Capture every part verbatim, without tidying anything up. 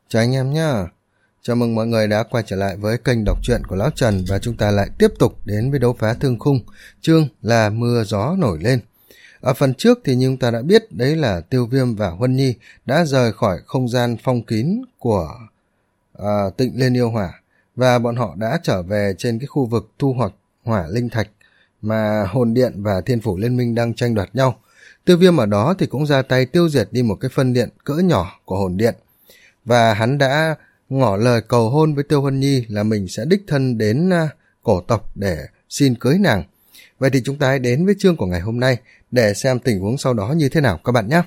Chào anh em nhá. Chào mừng mọi người đã quay trở lại với kênh đọc truyện của Lão Trần và chúng ta lại tiếp tục đến với đấu phá thương khung, chương là mưa gió nổi lên. Ở phần trước thì như chúng ta đã biết đấy là Tiêu Viêm và Huân Nhi đã rời khỏi không gian phong kín của à, Tịnh Liên Yêu Hỏa và bọn họ đã trở về trên cái khu vực thu hoạch hỏa linh thạch mà Hồn Điện và Thiên Phủ Liên Minh đang tranh đoạt nhau. Tiêu Viêm ở đó thì cũng ra tay tiêu diệt đi một cái phân điện cỡ nhỏ của Hồn Điện. Và hắn đã ngỏ lời cầu hôn với Tiêu Huân Nhi là mình sẽ đích thân đến uh, cổ tộc để xin cưới nàng. Vậy thì chúng ta hãy đến với chương của ngày hôm nay để xem tình huống sau đó như thế nào các bạn nhé.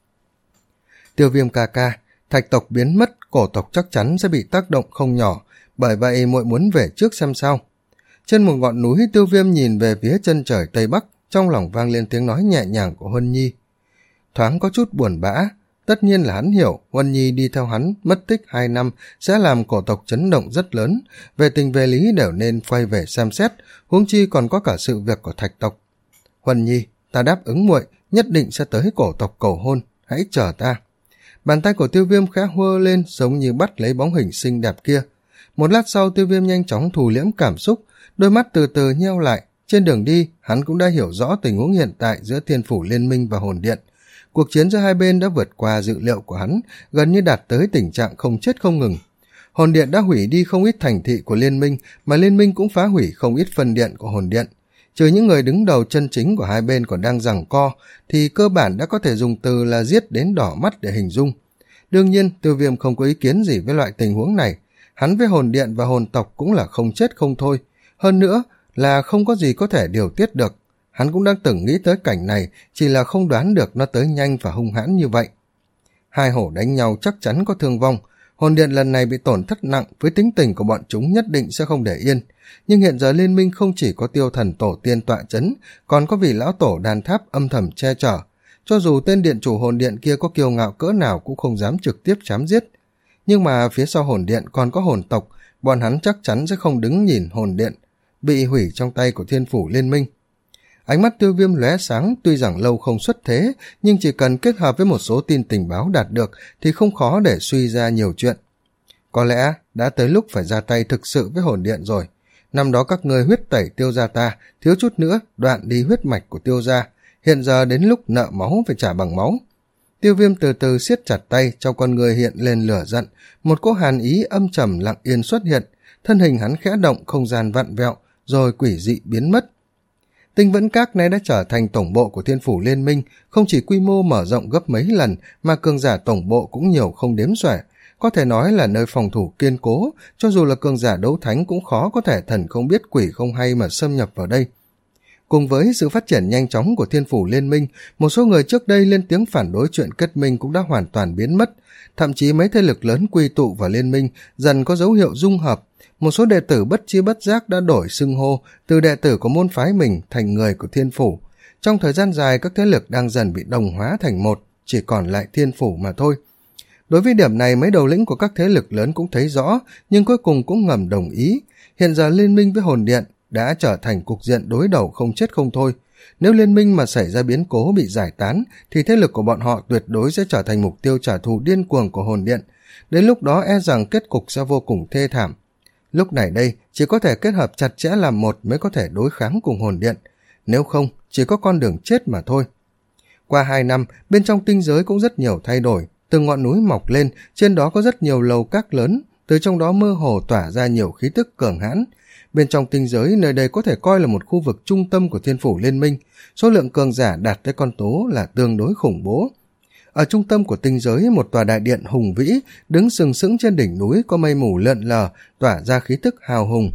Tiêu Viêm ca ca, thạch tộc biến mất, cổ tộc chắc chắn sẽ bị tác động không nhỏ, bởi vậy muội muốn về trước xem sao. Trên một ngọn núi, Tiêu Viêm nhìn về phía chân trời tây bắc, trong lòng vang lên tiếng nói nhẹ nhàng của Huân Nhi. Thoáng có chút buồn bã. Tất nhiên là hắn hiểu Huân Nhi đi theo hắn mất tích hai năm sẽ làm cổ tộc chấn động rất lớn, về tình về lý đều nên quay về xem xét, huống chi còn có cả sự việc của thạch tộc. Huân Nhi, ta đáp ứng muội, nhất định sẽ tới cổ tộc cầu hôn, hãy chờ ta. Bàn tay của Tiêu Viêm khẽ hơ lên giống như bắt lấy bóng hình xinh đẹp kia. Một lát sau, Tiêu Viêm nhanh chóng thu liễm cảm xúc, đôi mắt từ từ nheo lại. Trên đường đi, hắn cũng đã hiểu rõ tình huống hiện tại giữa Thiên Phủ Liên Minh và Hồn Điện. Cuộc chiến giữa hai bên đã vượt qua dự liệu của hắn, gần như đạt tới tình trạng không chết không ngừng. Hồn Điện đã hủy đi không ít thành thị của Liên Minh, mà Liên Minh cũng phá hủy không ít phân điện của Hồn Điện. Trừ những người đứng đầu chân chính của hai bên còn đang giằng co, thì cơ bản đã có thể dùng từ là giết đến đỏ mắt để hình dung. Đương nhiên, Tiêu Viêm không có ý kiến gì với loại tình huống này. Hắn với Hồn Điện và hồn tộc cũng là không chết không thôi. Hơn nữa là không có gì có thể điều tiết được. Hắn cũng đang từng nghĩ tới cảnh này, chỉ là không đoán được nó tới nhanh và hung hãn như vậy. Hai hổ đánh nhau chắc chắn có thương vong. Hồn Điện lần này bị tổn thất nặng, với tính tình của bọn chúng nhất định sẽ không để yên. Nhưng hiện giờ Liên Minh không chỉ có Tiêu Thần Tổ tiên tọa chấn, còn có vị lão tổ đàn tháp âm thầm che chở. Cho dù tên điện chủ Hồn Điện kia có kiêu ngạo cỡ nào cũng không dám trực tiếp chém giết. Nhưng mà phía sau Hồn Điện còn có hồn tộc, bọn hắn chắc chắn sẽ không đứng nhìn Hồn Điện bị hủy trong tay của Thiên Phủ Liên Minh. Ánh mắt Tiêu Viêm lóe sáng, tuy rằng lâu không xuất thế, nhưng chỉ cần kết hợp với một số tin tình báo đạt được thì không khó để suy ra nhiều chuyện. Có lẽ đã tới lúc phải ra tay thực sự với Hồn Điện rồi. Năm đó các ngươi huyết tẩy Tiêu gia ta, thiếu chút nữa đoạn đi huyết mạch của Tiêu gia, hiện giờ đến lúc nợ máu phải trả bằng máu. Tiêu Viêm từ từ siết chặt tay, trong con người hiện lên lửa giận, một cỗ hàn ý âm trầm lặng yên xuất hiện, thân hình hắn khẽ động, không gian vặn vẹo, rồi quỷ dị biến mất. Tinh Vẫn Các nay đã trở thành tổng bộ của Thiên Phủ Liên Minh, không chỉ quy mô mở rộng gấp mấy lần mà cường giả tổng bộ cũng nhiều không đếm xuể, có thể nói là nơi phòng thủ kiên cố, cho dù là cường giả đấu thánh cũng khó có thể thần không biết quỷ không hay mà xâm nhập vào đây. Cùng với sự phát triển nhanh chóng của Thiên Phủ Liên Minh, một số người trước đây lên tiếng phản đối chuyện kết minh cũng đã hoàn toàn biến mất, thậm chí mấy thế lực lớn quy tụ vào Liên Minh dần có dấu hiệu dung hợp. Một số đệ tử bất chi bất giác đã đổi xưng hô từ đệ tử của môn phái mình thành người của Thiên Phủ. Trong thời gian dài, các thế lực đang dần bị đồng hóa thành một, chỉ còn lại Thiên Phủ mà thôi. Đối với điểm này, mấy đầu lĩnh của các thế lực lớn cũng thấy rõ, nhưng cuối cùng cũng ngầm đồng ý. Hiện giờ Liên Minh với Hồn Điện đã trở thành cục diện đối đầu không chết không thôi. Nếu Liên Minh mà xảy ra biến cố bị giải tán, thì thế lực của bọn họ tuyệt đối sẽ trở thành mục tiêu trả thù điên cuồng của Hồn Điện. Đến lúc đó e rằng kết cục sẽ vô cùng thê thảm. Lúc này đây, chỉ có thể kết hợp chặt chẽ làm một mới có thể đối kháng cùng Hồn Điện. Nếu không, chỉ có con đường chết mà thôi. Qua hai năm, bên trong tinh giới cũng rất nhiều thay đổi. Từng ngọn núi mọc lên, trên đó có rất nhiều lầu các lớn, từ trong đó mơ hồ tỏa ra nhiều khí tức cường hãn. Bên trong tinh giới, nơi đây có thể coi là một khu vực trung tâm của Thiên Phủ Liên Minh. Số lượng cường giả đạt tới con số là tương đối khủng bố. Ở trung tâm của tinh giới, một tòa đại điện hùng vĩ đứng sừng sững trên đỉnh núi, có mây mù lượn lờ tỏa ra khí tức hào hùng.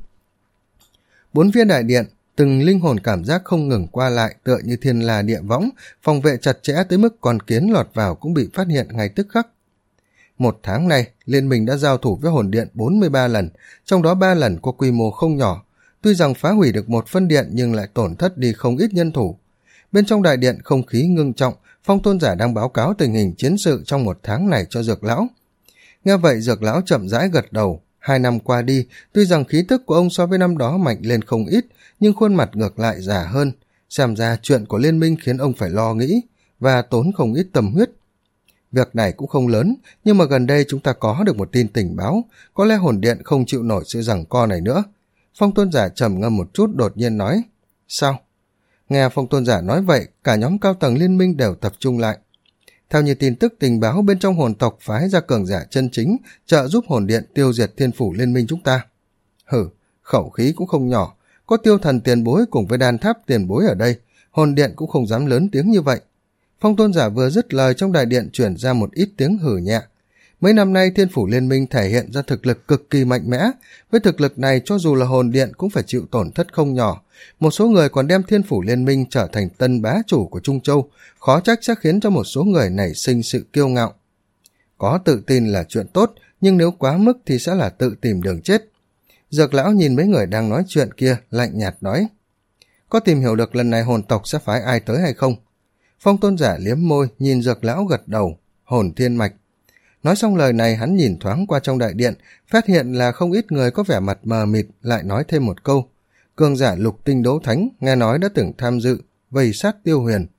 Bốn phía đại điện, từng linh hồn cảm giác không ngừng qua lại, tựa như thiên la địa võng, phòng vệ chặt chẽ tới mức con kiến lọt vào cũng bị phát hiện ngay tức khắc. Một tháng này, Liên Minh đã giao thủ với Hồn Điện bốn mươi ba lần, trong đó ba lần có quy mô không nhỏ. Tuy rằng phá hủy được một phân điện nhưng lại tổn thất đi không ít nhân thủ. Bên trong đại điện không khí ngưng trọng, Phong Tôn Giả đang báo cáo tình hình chiến sự trong một tháng này cho Dược Lão. Nghe vậy, Dược Lão chậm rãi gật đầu. Hai năm qua đi, tuy rằng khí tức của ông so với năm đó mạnh lên không ít, nhưng khuôn mặt ngược lại già hơn. Xem ra chuyện của Liên Minh khiến ông phải lo nghĩ và tốn không ít tâm huyết. việc này cũng không lớn, nhưng mà gần đây chúng ta có được một tin tình báo, có lẽ hồn điện không chịu nổi sự giằng co này nữa. Phong tôn giả trầm ngâm một chút đột nhiên nói. Sao? Nghe phong tôn giả nói vậy, cả nhóm cao tầng liên minh đều tập trung lại. Theo như tin tức tình báo, bên trong hồn tộc phái ra cường giả chân chính trợ giúp hồn điện tiêu diệt thiên phủ liên minh chúng ta. Hử, khẩu khí cũng không nhỏ, có tiêu thần tiền bối cùng với đan tháp tiền bối ở đây, hồn điện cũng không dám lớn tiếng như vậy. Phong tôn giả vừa dứt lời, trong đại điện chuyển ra một ít tiếng hử nhẹ. Mấy năm nay thiên phủ liên minh thể hiện ra thực lực cực kỳ mạnh mẽ, với thực lực này cho dù là hồn điện cũng phải chịu tổn thất không nhỏ. Một số người còn đem thiên phủ liên minh trở thành tân bá chủ của Trung Châu, khó trách sẽ khiến cho một số người nảy sinh sự kiêu ngạo. Có tự tin là chuyện tốt, nhưng nếu quá mức thì sẽ là tự tìm đường chết. Dược lão nhìn mấy người đang nói chuyện kia, lạnh nhạt nói. Có tìm hiểu được lần này hồn tộc sẽ phái ai tới hay không? Phong tôn giả liếm môi, nhìn dược lão gật đầu. Hồn thiên mạch. Nói xong lời này, hắn nhìn thoáng qua trong đại điện, phát hiện là không ít người có vẻ mặt mờ mịt, lại nói thêm một câu. Cường giả lục tinh đấu thánh, nghe nói đã từng tham dự, vây sát Tiêu Huyền.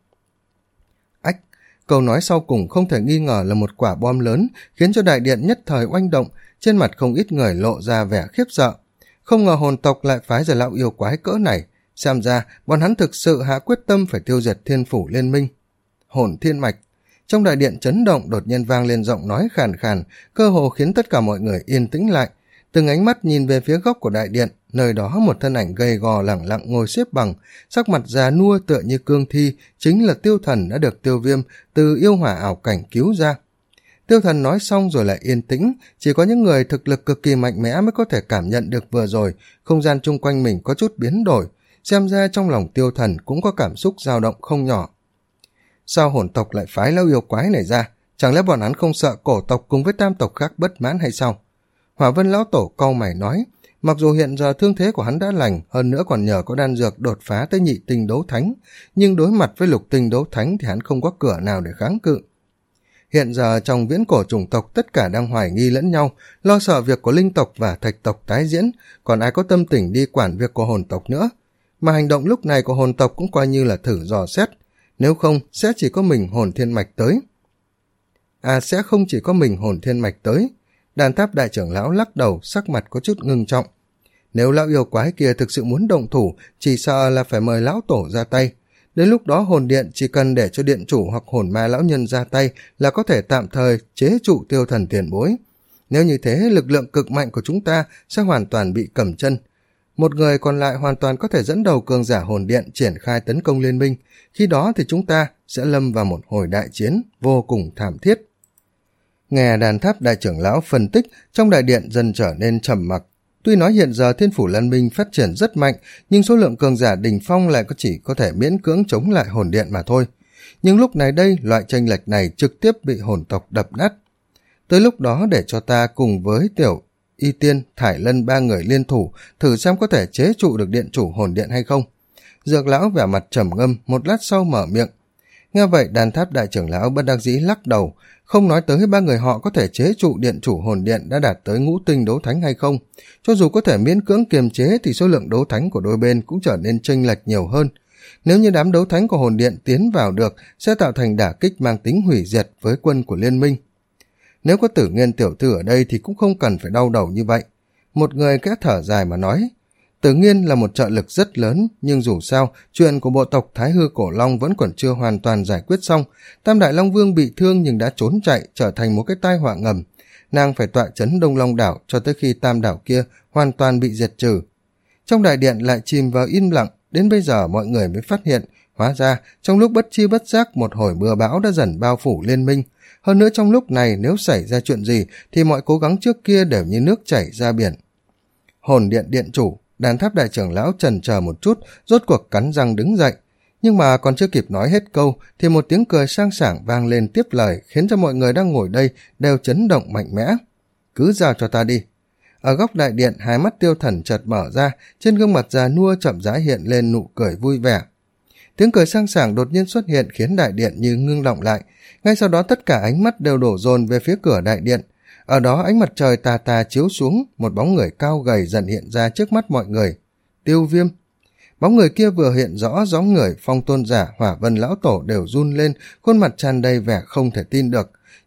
Ách, câu nói sau cùng không thể nghi ngờ là một quả bom lớn, khiến cho đại điện nhất thời oanh động, trên mặt không ít người lộ ra vẻ khiếp sợ. Không ngờ hồn tộc lại phái ra lão yêu quái cỡ này, xem ra bọn hắn thực sự hạ quyết tâm phải tiêu diệt thiên phủ liên minh. Hồn thiên mạch. Trong đại điện chấn động đột nhiên vang lên giọng nói khàn khàn, cơ hồ khiến tất cả mọi người yên tĩnh lại. Từng ánh mắt nhìn về phía góc của đại điện, nơi đó một thân ảnh gầy gò lẳng lặng ngồi xếp bằng, sắc mặt già nua tựa như cương thi, chính là Tiêu Thần đã được Tiêu Viêm từ yêu hỏa ảo cảnh cứu ra. Tiêu Thần nói xong rồi lại yên tĩnh, chỉ có những người thực lực cực kỳ mạnh mẽ mới có thể cảm nhận được vừa rồi, không gian chung quanh mình có chút biến đổi, xem ra trong lòng Tiêu Thần cũng có cảm xúc dao động không nhỏ. Sao hồn tộc lại phái lão yêu quái này ra? Chẳng lẽ bọn hắn không sợ cổ tộc cùng với tam tộc khác bất mãn hay sao? Hỏa Vân lão tổ cau mày nói, mặc dù hiện giờ thương thế của hắn đã lành, hơn nữa còn nhờ có đan dược đột phá tới nhị tinh đấu thánh, nhưng đối mặt với lục tinh đấu thánh thì hắn không có cửa nào để kháng cự. Hiện giờ trong viễn cổ chủng tộc tất cả đang hoài nghi lẫn nhau, lo sợ việc của linh tộc và thạch tộc tái diễn, còn ai có tâm tình đi quản việc của hồn tộc nữa. Mà hành động lúc này của hồn tộc cũng coi như là thử dò xét, nếu không sẽ chỉ có mình hồn thiên mạch tới. À sẽ không chỉ có mình hồn thiên mạch tới. Đàn tháp đại trưởng lão lắc đầu, sắc mặt có chút ngưng trọng. Nếu lão yêu quái kia thực sự muốn động thủ, chỉ sợ là phải mời lão tổ ra tay. Đến lúc đó hồn điện chỉ cần để cho điện chủ hoặc hồn ma lão nhân ra tay là có thể tạm thời chế trụ Tiêu Thần tiền bối. Nếu như thế, lực lượng cực mạnh của chúng ta sẽ hoàn toàn bị cầm chân. Một người còn lại hoàn toàn có thể dẫn đầu cường giả hồn điện triển khai tấn công liên minh. Khi đó thì chúng ta sẽ lâm vào một hồi đại chiến vô cùng thảm thiết. Nghe đàn tháp đại trưởng lão phân tích, trong đại điện dần trở nên trầm mặc. Tuy nói hiện giờ thiên phủ liên minh phát triển rất mạnh, nhưng số lượng cường giả đỉnh phong lại có chỉ có thể miễn cưỡng chống lại hồn điện mà thôi. Nhưng lúc này đây, loại chênh lệch này trực tiếp bị hồn tộc đập nát. Tới lúc đó để cho ta cùng với tiểu Y Tiên, Thải Lân ba người liên thủ, thử xem có thể chế trụ được điện chủ hồn điện hay không. Dược lão vẻ mặt trầm ngâm, một lát sau mở miệng. Nghe vậy đàn tháp đại trưởng lão bất đắc dĩ lắc đầu, không nói tới ba người họ có thể chế trụ điện chủ hồn điện đã đạt tới ngũ tinh đấu thánh hay không. Cho dù có thể miễn cưỡng kiềm chế thì số lượng đấu thánh của đôi bên cũng trở nên chênh lệch nhiều hơn. Nếu như đám đấu thánh của hồn điện tiến vào được, sẽ tạo thành đả kích mang tính hủy diệt với quân của liên minh. Nếu có Tử Nghiên tiểu thư ở đây thì cũng không cần phải đau đầu như vậy. Một người kẽ thở dài mà nói, Tử Nghiên là một trợ lực rất lớn, nhưng dù sao, chuyện của bộ tộc Thái Hư Cổ Long vẫn còn chưa hoàn toàn giải quyết xong. Tam Đại Long Vương bị thương nhưng đã trốn chạy, trở thành một cái tai họa ngầm. Nàng phải tọa trấn Đông Long đảo cho tới khi tam đảo kia hoàn toàn bị diệt trừ. Trong đại điện lại chìm vào im lặng, đến bây giờ mọi người mới phát hiện, hóa ra trong lúc bất chi bất giác một hồi mưa bão đã dần bao phủ liên minh. Hơn nữa trong lúc này nếu xảy ra chuyện gì thì mọi cố gắng trước kia đều như nước chảy ra biển. Hồn điện điện chủ, đàn tháp đại trưởng lão chần chờ một chút, rốt cuộc cắn răng đứng dậy. Nhưng mà còn chưa kịp nói hết câu thì một tiếng cười sang sảng vang lên tiếp lời, khiến cho mọi người đang ngồi đây đều chấn động mạnh mẽ. Cứ giao cho ta đi. Ở góc đại điện, hai mắt Tiêu Thần chợt mở ra, trên gương mặt già nua chậm rãi hiện lên nụ cười vui vẻ. Tiếng cười sang sảng đột nhiên xuất hiện khiến đại điện như ngưng động lại. Ngay sau đó tất cả ánh mắt đều đổ dồn về phía cửa đại điện. Ở đó ánh mặt trời tà tà chiếu xuống, một bóng người cao gầy dần hiện ra trước mắt mọi người. Tiêu Viêm. Bóng người kia vừa hiện rõ, dáng người Phong tôn giả, Hỏa Vân lão tổ đều run lên, khuôn mặt tràn đầy vẻ không thể tin được.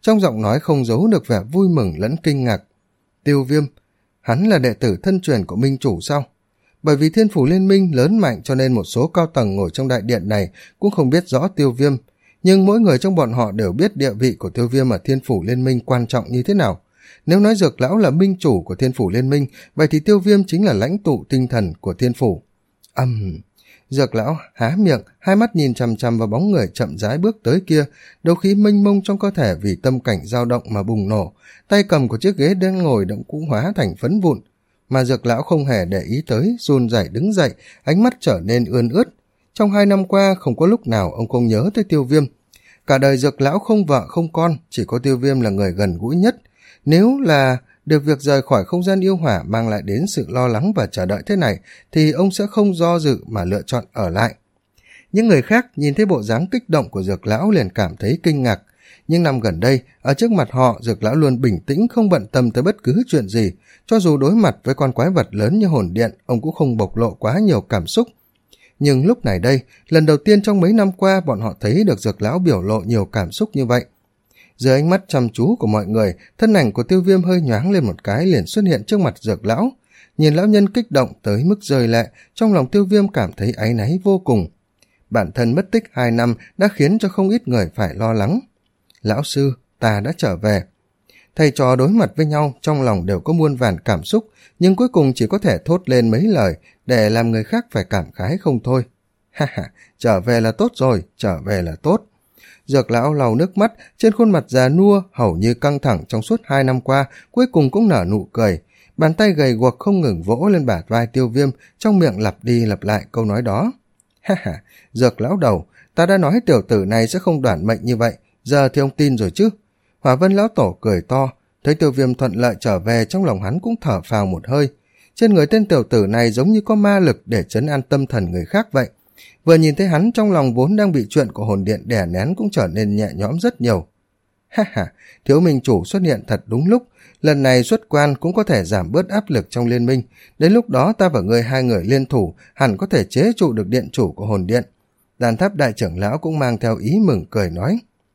trong giọng nói không giấu được vẻ vui mừng lẫn kinh ngạc. Tiêu Viêm, hắn là đệ tử thân truyền của minh chủ sao? Bởi vì Thiên Phủ Liên minh lớn mạnh cho nên một số cao tầng ngồi trong đại điện này cũng không biết rõ Tiêu Viêm, nhưng mỗi người trong bọn họ đều biết địa vị của Tiêu Viêm ở Thiên Phủ Liên minh quan trọng như thế nào. Nếu nói Dược lão là minh chủ của Thiên Phủ Liên minh, vậy thì Tiêu Viêm chính là lãnh tụ tinh thần của Thiên Phủ. Ầm, um, Dược lão há miệng, hai mắt nhìn chằm chằm vào bóng người chậm rãi bước tới kia, đấu khí mênh mông trong cơ thể vì tâm cảnh dao động mà bùng nổ, tay cầm của chiếc ghế đang ngồi động cũng hóa thành phấn vụn. Mà Dược lão không hề để ý tới, run rẩy đứng dậy, ánh mắt trở nên ươn ướt. Trong hai năm qua không có lúc nào ông không nhớ tới Tiêu Viêm. Cả đời Dược lão không vợ không con, chỉ có Tiêu Viêm là người gần gũi nhất. Nếu là được việc rời khỏi không gian yêu hỏa mang lại đến sự lo lắng và chờ đợi thế này, thì ông sẽ không do dự mà lựa chọn ở lại. Những người khác nhìn thấy bộ dáng kích động của Dược lão liền cảm thấy kinh ngạc. Nhưng năm gần đây, ở trước mặt họ, Dược lão luôn bình tĩnh không bận tâm tới bất cứ chuyện gì. Cho dù đối mặt với con quái vật lớn như hồn điện, ông cũng không bộc lộ quá nhiều cảm xúc. Nhưng lúc này đây, lần đầu tiên trong mấy năm qua bọn họ thấy được Dược lão biểu lộ nhiều cảm xúc như vậy. Dưới ánh mắt chăm chú của mọi người, thân ảnh của Tiêu Viêm hơi nhoáng lên một cái liền xuất hiện trước mặt Dược lão. Nhìn lão nhân kích động tới mức rơi lệ, trong lòng Tiêu Viêm cảm thấy áy náy vô cùng. Bản thân mất tích hai năm đã khiến cho không ít người phải lo lắng. Lão sư, ta đã trở về. Thầy trò đối mặt với nhau, trong lòng đều có muôn vàn cảm xúc, nhưng cuối cùng chỉ có thể thốt lên mấy lời để làm người khác phải cảm khái không thôi. Ha ha, trở về là tốt rồi, trở về là tốt. Dược lão lau nước mắt, trên khuôn mặt già nua hầu như căng thẳng trong suốt hai năm qua, cuối cùng cũng nở nụ cười. Bàn tay gầy guộc không ngừng vỗ lên bả vai Tiêu Viêm, trong miệng lặp đi lặp lại câu nói đó. Ha ha, Dược lão đầu, ta đã nói tiểu tử này sẽ không đoản mệnh như vậy, giờ thì ông tin rồi chứ. Hỏa Vân lão tổ cười to, thấy Tiêu Viêm thuận lợi trở về, trong lòng hắn cũng thở phào một hơi. Trên người tên tiểu tử này giống như có ma lực để trấn an tâm thần người khác vậy. Vừa nhìn thấy hắn, trong lòng vốn đang bị chuyện của hồn điện đè nén cũng trở nên nhẹ nhõm rất nhiều. Ha ha, thiếu minh chủ xuất hiện thật đúng lúc, lần này xuất quan cũng có thể giảm bớt áp lực trong liên minh, đến lúc đó ta và ngươi hai người liên thủ hẳn có thể chế trụ được điện chủ của hồn điện. Đàn Tháp đại trưởng lão cũng mang theo ý mừng cười nói.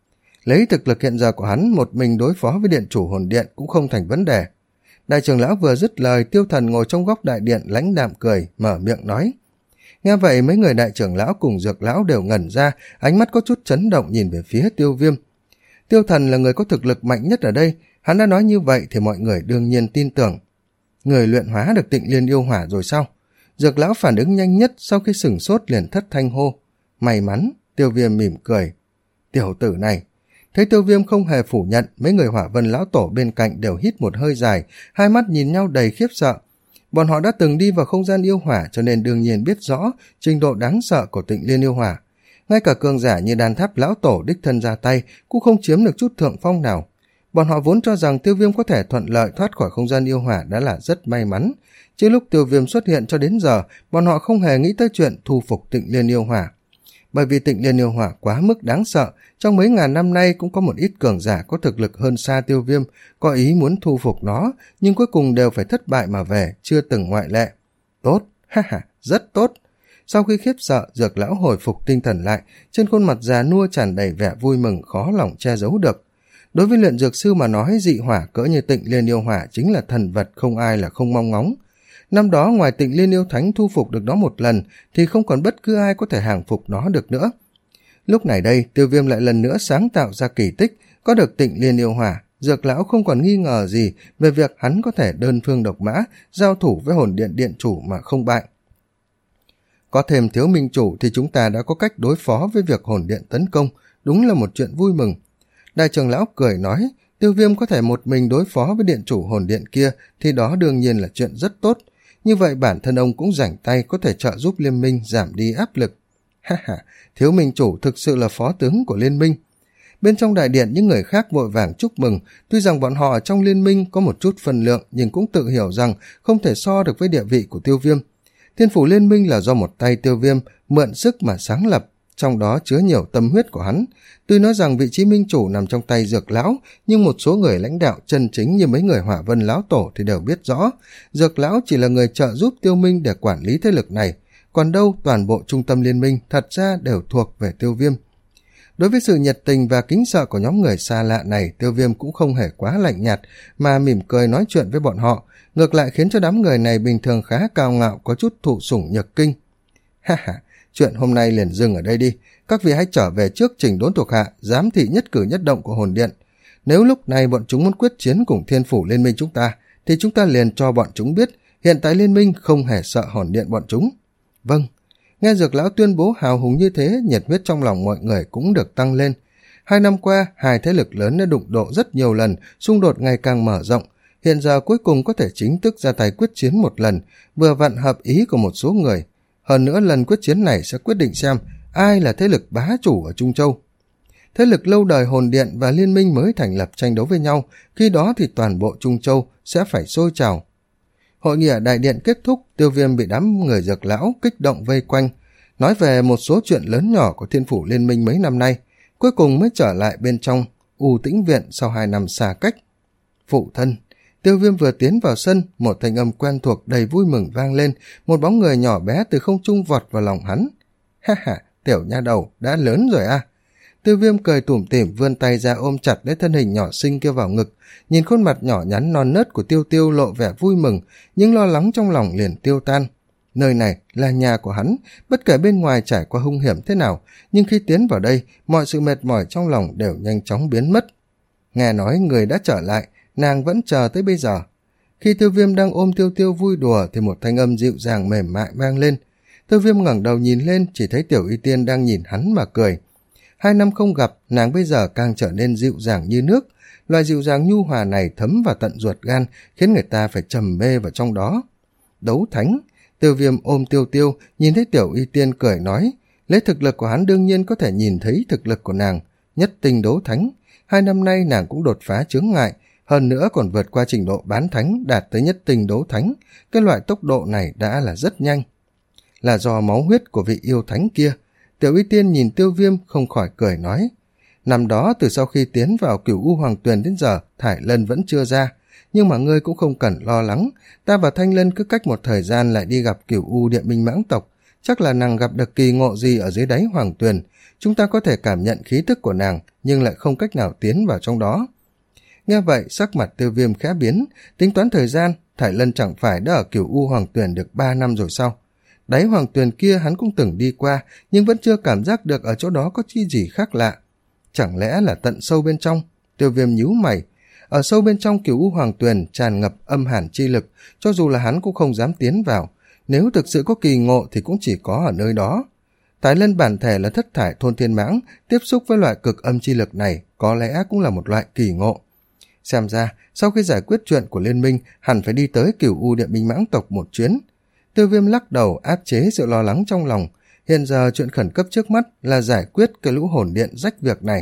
Lấy thực lực hiện giờ của hắn, một mình đối phó với điện chủ hồn điện cũng không thành vấn đề. Đại trưởng lão vừa dứt lời, Tiêu Thần ngồi trong góc đại điện lãnh đạm cười, mở miệng nói. Nghe vậy mấy người đại trưởng lão cùng Dược lão đều ngẩn ra, ánh mắt có chút chấn động nhìn về phía Tiêu Viêm. Tiêu Thần là người có thực lực mạnh nhất ở đây, hắn đã nói như vậy thì mọi người đương nhiên tin tưởng. Người luyện hóa được Tịnh Liên yêu hỏa rồi sao? Dược lão phản ứng nhanh nhất, sau khi sửng sốt liền thất thanh hô. May mắn. Tiêu Viêm mỉm cười. Tiểu tử này. Thấy Tiêu Viêm không hề phủ nhận, mấy người Hỏa Vân lão tổ bên cạnh đều hít một hơi dài, hai mắt nhìn nhau đầy khiếp sợ. Bọn họ đã từng đi vào không gian yêu hỏa cho nên đương nhiên biết rõ trình độ đáng sợ của Tịnh Liên yêu hỏa. Ngay cả cường giả như Đàn Tháp lão tổ đích thân ra tay cũng không chiếm được chút thượng phong nào. Bọn họ vốn cho rằng Tiêu Viêm có thể thuận lợi thoát khỏi không gian yêu hỏa đã là rất may mắn. Chứ lúc Tiêu Viêm xuất hiện cho đến giờ, bọn họ không hề nghĩ tới chuyện thu phục Tịnh Liên yêu hỏa. Bởi vì Tịnh Liên yêu hỏa quá mức đáng sợ, trong mấy ngàn năm nay cũng có một ít cường giả có thực lực hơn xa Tiêu Viêm, có ý muốn thu phục nó, nhưng cuối cùng đều phải thất bại mà về, chưa từng ngoại lệ. Tốt, ha ha, rất tốt. Sau khi khiếp sợ, Dược lão hồi phục tinh thần lại, trên khuôn mặt già nua tràn đầy vẻ vui mừng khó lòng che giấu được. Đối với luyện dược sư mà nói, dị hỏa cỡ như Tịnh Liên yêu hỏa chính là thần vật không ai là không mong ngóng. Năm đó ngoài Tịnh Liên yêu thánh thu phục được nó một lần thì không còn bất cứ ai có thể hàng phục nó được nữa. Lúc này đây, Tiêu Viêm lại lần nữa sáng tạo ra kỳ tích, có được Tịnh Liên yêu hỏa, Dược lão không còn nghi ngờ gì về việc hắn có thể đơn phương độc mã, giao thủ với hồn điện điện chủ mà không bại. Có thêm thiếu minh chủ thì chúng ta đã có cách đối phó với việc hồn điện tấn công, đúng là một chuyện vui mừng. Đại trưởng lão cười nói, Tiêu Viêm có thể một mình đối phó với điện chủ hồn điện kia thì đó đương nhiên là chuyện rất tốt. Như vậy bản thân ông cũng rảnh tay có thể trợ giúp liên minh giảm đi áp lực. Ha ha, thiếu minh chủ thực sự là phó tướng của liên minh. Bên trong đại điện những người khác vội vàng chúc mừng, tuy rằng bọn họ trong liên minh có một chút phần lượng nhưng cũng tự hiểu rằng không thể so được với địa vị của Tiêu Viêm. Thiên phủ liên minh là do một tay Tiêu Viêm mượn sức mà sáng lập, trong đó chứa nhiều tâm huyết của hắn. Tuy nói rằng vị trí minh chủ nằm trong tay Dược lão, nhưng một số người lãnh đạo chân chính như mấy người Hỏa Vân lão tổ thì đều biết rõ, Dược lão chỉ là người trợ giúp Tiêu Minh để quản lý thế lực này, còn đâu toàn bộ trung tâm liên minh thật ra đều thuộc về Tiêu Viêm. Đối với sự nhiệt tình và kính sợ của nhóm người xa lạ này, Tiêu Viêm cũng không hề quá lạnh nhạt mà mỉm cười nói chuyện với bọn họ, ngược lại khiến cho đám người này bình thường khá cao ngạo có chút thụ sủng nhược kinh. Ha ha, chuyện hôm nay liền dừng ở đây đi, các vị hãy trở về trước chỉnh đốn thuộc hạ, giám thị nhất cử nhất động của hồn điện. Nếu lúc này bọn chúng muốn quyết chiến cùng Thiên Phủ Liên Minh chúng ta, thì chúng ta liền cho bọn chúng biết hiện tại Liên Minh không hề sợ hồn điện bọn chúng. Vâng. Nghe Dược lão tuyên bố hào hùng như thế, nhiệt huyết trong lòng mọi người cũng được tăng lên. Hai năm qua, hai thế lực lớn đã đụng độ rất nhiều lần, xung đột ngày càng mở rộng. Hiện giờ cuối cùng có thể chính thức ra tay quyết chiến một lần, vừa vặn hợp ý của một số người. Hơn nữa lần quyết chiến này sẽ quyết định xem ai là thế lực bá chủ ở Trung Châu. Thế lực lâu đời hồn điện và Liên Minh mới thành lập tranh đấu với nhau, khi đó thì toàn bộ Trung Châu sẽ phải sôi trào. Hội nghị ở đại điện kết thúc, Tiêu Viêm bị đám người Dược lão kích động vây quanh, nói về một số chuyện lớn nhỏ của Thiên Phủ Liên Minh mấy năm nay, cuối cùng mới trở lại bên trong U Tĩnh Viện sau hai năm xa cách. Phụ thân. Tiêu Viêm vừa tiến vào sân, một thanh âm quen thuộc đầy vui mừng vang lên, một bóng người nhỏ bé từ không trung vọt vào lòng hắn. Ha ha, tiểu nha đầu, đã lớn rồi à? Tiêu Viêm cười tủm tỉm vươn tay ra ôm chặt lấy thân hình nhỏ xinh kia vào ngực, nhìn khuôn mặt nhỏ nhắn non nớt của Tiêu Tiêu lộ vẻ vui mừng, nhưng lo lắng trong lòng liền tiêu tan. Nơi này là nhà của hắn, bất kể bên ngoài trải qua hung hiểm thế nào, nhưng khi tiến vào đây, mọi sự mệt mỏi trong lòng đều nhanh chóng biến mất. Nghe nói người đã trở lại, nàng vẫn chờ tới bây giờ. Khi Tiêu Viêm đang ôm Tiêu Tiêu vui đùa thì một thanh âm dịu dàng mềm mại vang lên. Tiêu Viêm ngẩng đầu nhìn lên, chỉ thấy Tiểu Y Tiên đang nhìn hắn mà cười. Hai năm không gặp, nàng bây giờ càng trở nên dịu dàng như nước. Loại dịu dàng nhu hòa này thấm vào tận ruột gan, khiến người ta phải trầm mê vào trong đó. Đấu thánh. Tiêu Viêm ôm Tiêu Tiêu, nhìn thấy Tiểu Y Tiên cười nói, lấy thực lực của hắn đương nhiên có thể nhìn thấy thực lực của nàng, nhất tinh đấu thánh. Hai năm nay nàng cũng đột phá chướng ngại, hơn nữa còn vượt qua trình độ bán thánh, đạt tới nhất tinh đấu thánh. Cái loại tốc độ này đã là rất nhanh. Là do máu huyết của vị yêu thánh kia. Tiểu Y Tiên nhìn Tiêu Viêm không khỏi cười nói, năm đó từ sau khi tiến vào Cửu U Hoàng Tuyền đến giờ, Thải Lân vẫn chưa ra, nhưng mà ngươi cũng không cần lo lắng, ta và Thanh Lân cứ cách một thời gian lại đi gặp Cửu U Địa Minh Mãng tộc, chắc là nàng gặp được kỳ ngộ gì ở dưới đáy Hoàng Tuyền, chúng ta có thể cảm nhận khí tức của nàng, nhưng lại không cách nào tiến vào trong đó. Nghe vậy, sắc mặt Tiêu Viêm khẽ biến, tính toán thời gian, Thải Lân chẳng phải đã ở Cửu U Hoàng Tuyền được ba năm rồi sao? Đáy Hoàng Tuyền kia hắn cũng từng đi qua, nhưng vẫn chưa cảm giác được ở chỗ đó có chi gì khác lạ. Chẳng lẽ là tận sâu bên trong? Tiêu Viêm nhíu mày. Ở sâu bên trong Cửu U Hoàng Tuyền tràn ngập âm hàn chi lực, cho dù là hắn cũng không dám tiến vào. Nếu thực sự có kỳ ngộ thì cũng chỉ có ở nơi đó. Thái Lân bản thể là thất thải thôn thiên mãng, tiếp xúc với loại cực âm chi lực này có lẽ cũng là một loại kỳ ngộ. Xem ra, sau khi giải quyết chuyện của Liên Minh, hẳn phải đi tới Cửu U Địa Minh Mãng tộc một chuyến. Tiêu Viêm lắc đầu áp chế sự lo lắng trong lòng. Hiện giờ chuyện khẩn cấp trước mắt là giải quyết cái lũ hồn điện rách việc này.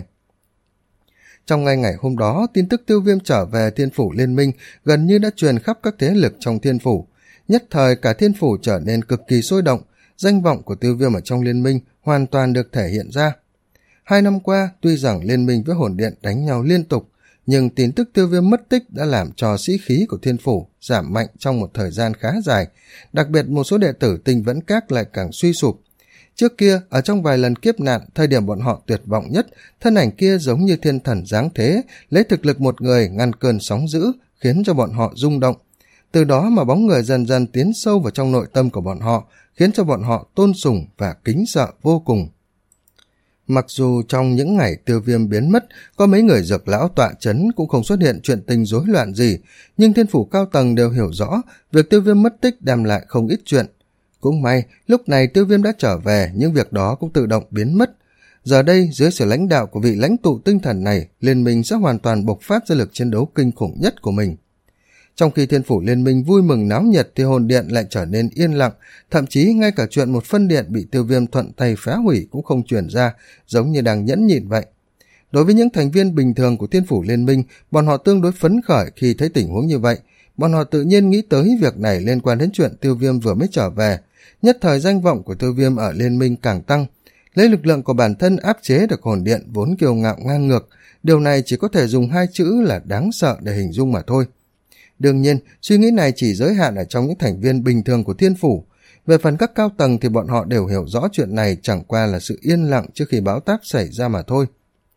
Trong ngay ngày hôm đó, tin tức Tiêu Viêm trở về Thiên Phủ Liên Minh gần như đã truyền khắp các thế lực trong Thiên Phủ. Nhất thời cả Thiên Phủ trở nên cực kỳ sôi động, danh vọng của Tiêu Viêm ở trong Liên Minh hoàn toàn được thể hiện ra. Hai năm qua, tuy rằng Liên Minh với hồn điện đánh nhau liên tục, nhưng tin tức Tiêu Viêm mất tích đã làm cho sĩ khí của Thiên Phủ giảm mạnh trong một thời gian khá dài, đặc biệt một số đệ tử Tinh Vẫn Các lại càng suy sụp. Trước kia, ở trong vài lần kiếp nạn, thời điểm bọn họ tuyệt vọng nhất, thân ảnh kia giống như thiên thần giáng thế, lấy thực lực một người ngăn cơn sóng dữ, khiến cho bọn họ rung động. Từ đó mà bóng người dần dần tiến sâu vào trong nội tâm của bọn họ, khiến cho bọn họ tôn sùng và kính sợ vô cùng. Mặc dù trong những ngày Tiêu Viêm biến mất, có mấy người Dược lão tọa chấn cũng không xuất hiện chuyện tình rối loạn gì, nhưng Thiên Phủ cao tầng đều hiểu rõ việc Tiêu Viêm mất tích đem lại không ít chuyện. Cũng may, lúc này Tiêu Viêm đã trở về, nhưng việc đó cũng tự động biến mất. Giờ đây, dưới sự lãnh đạo của vị lãnh tụ tinh thần này, Liên Minh sẽ hoàn toàn bộc phát ra lực chiến đấu kinh khủng nhất của mình. Trong khi Thiên Phủ Liên Minh vui mừng náo nhiệt thì hồn điện lại trở nên yên lặng, thậm chí ngay cả chuyện một phân điện bị Tiêu Viêm thuận tay phá hủy cũng không truyền ra, giống như đang nhẫn nhịn vậy. Đối với những thành viên bình thường của Thiên Phủ Liên Minh, bọn họ tương đối phấn khởi khi thấy tình huống như vậy. Bọn họ tự nhiên nghĩ tới việc này liên quan đến chuyện Tiêu Viêm vừa mới trở về. Nhất thời danh vọng của Tiêu Viêm ở Liên Minh càng tăng, lấy lực lượng của bản thân áp chế được hồn điện vốn kiêu ngạo ngang ngược. Điều này chỉ có thể dùng hai chữ là đáng sợ để hình dung mà thôi. Đương nhiên, suy nghĩ này chỉ giới hạn ở trong những thành viên bình thường của Thiên Phủ. Về phần các cao tầng thì bọn họ đều hiểu rõ chuyện này chẳng qua là sự yên lặng trước khi bão táp xảy ra mà thôi.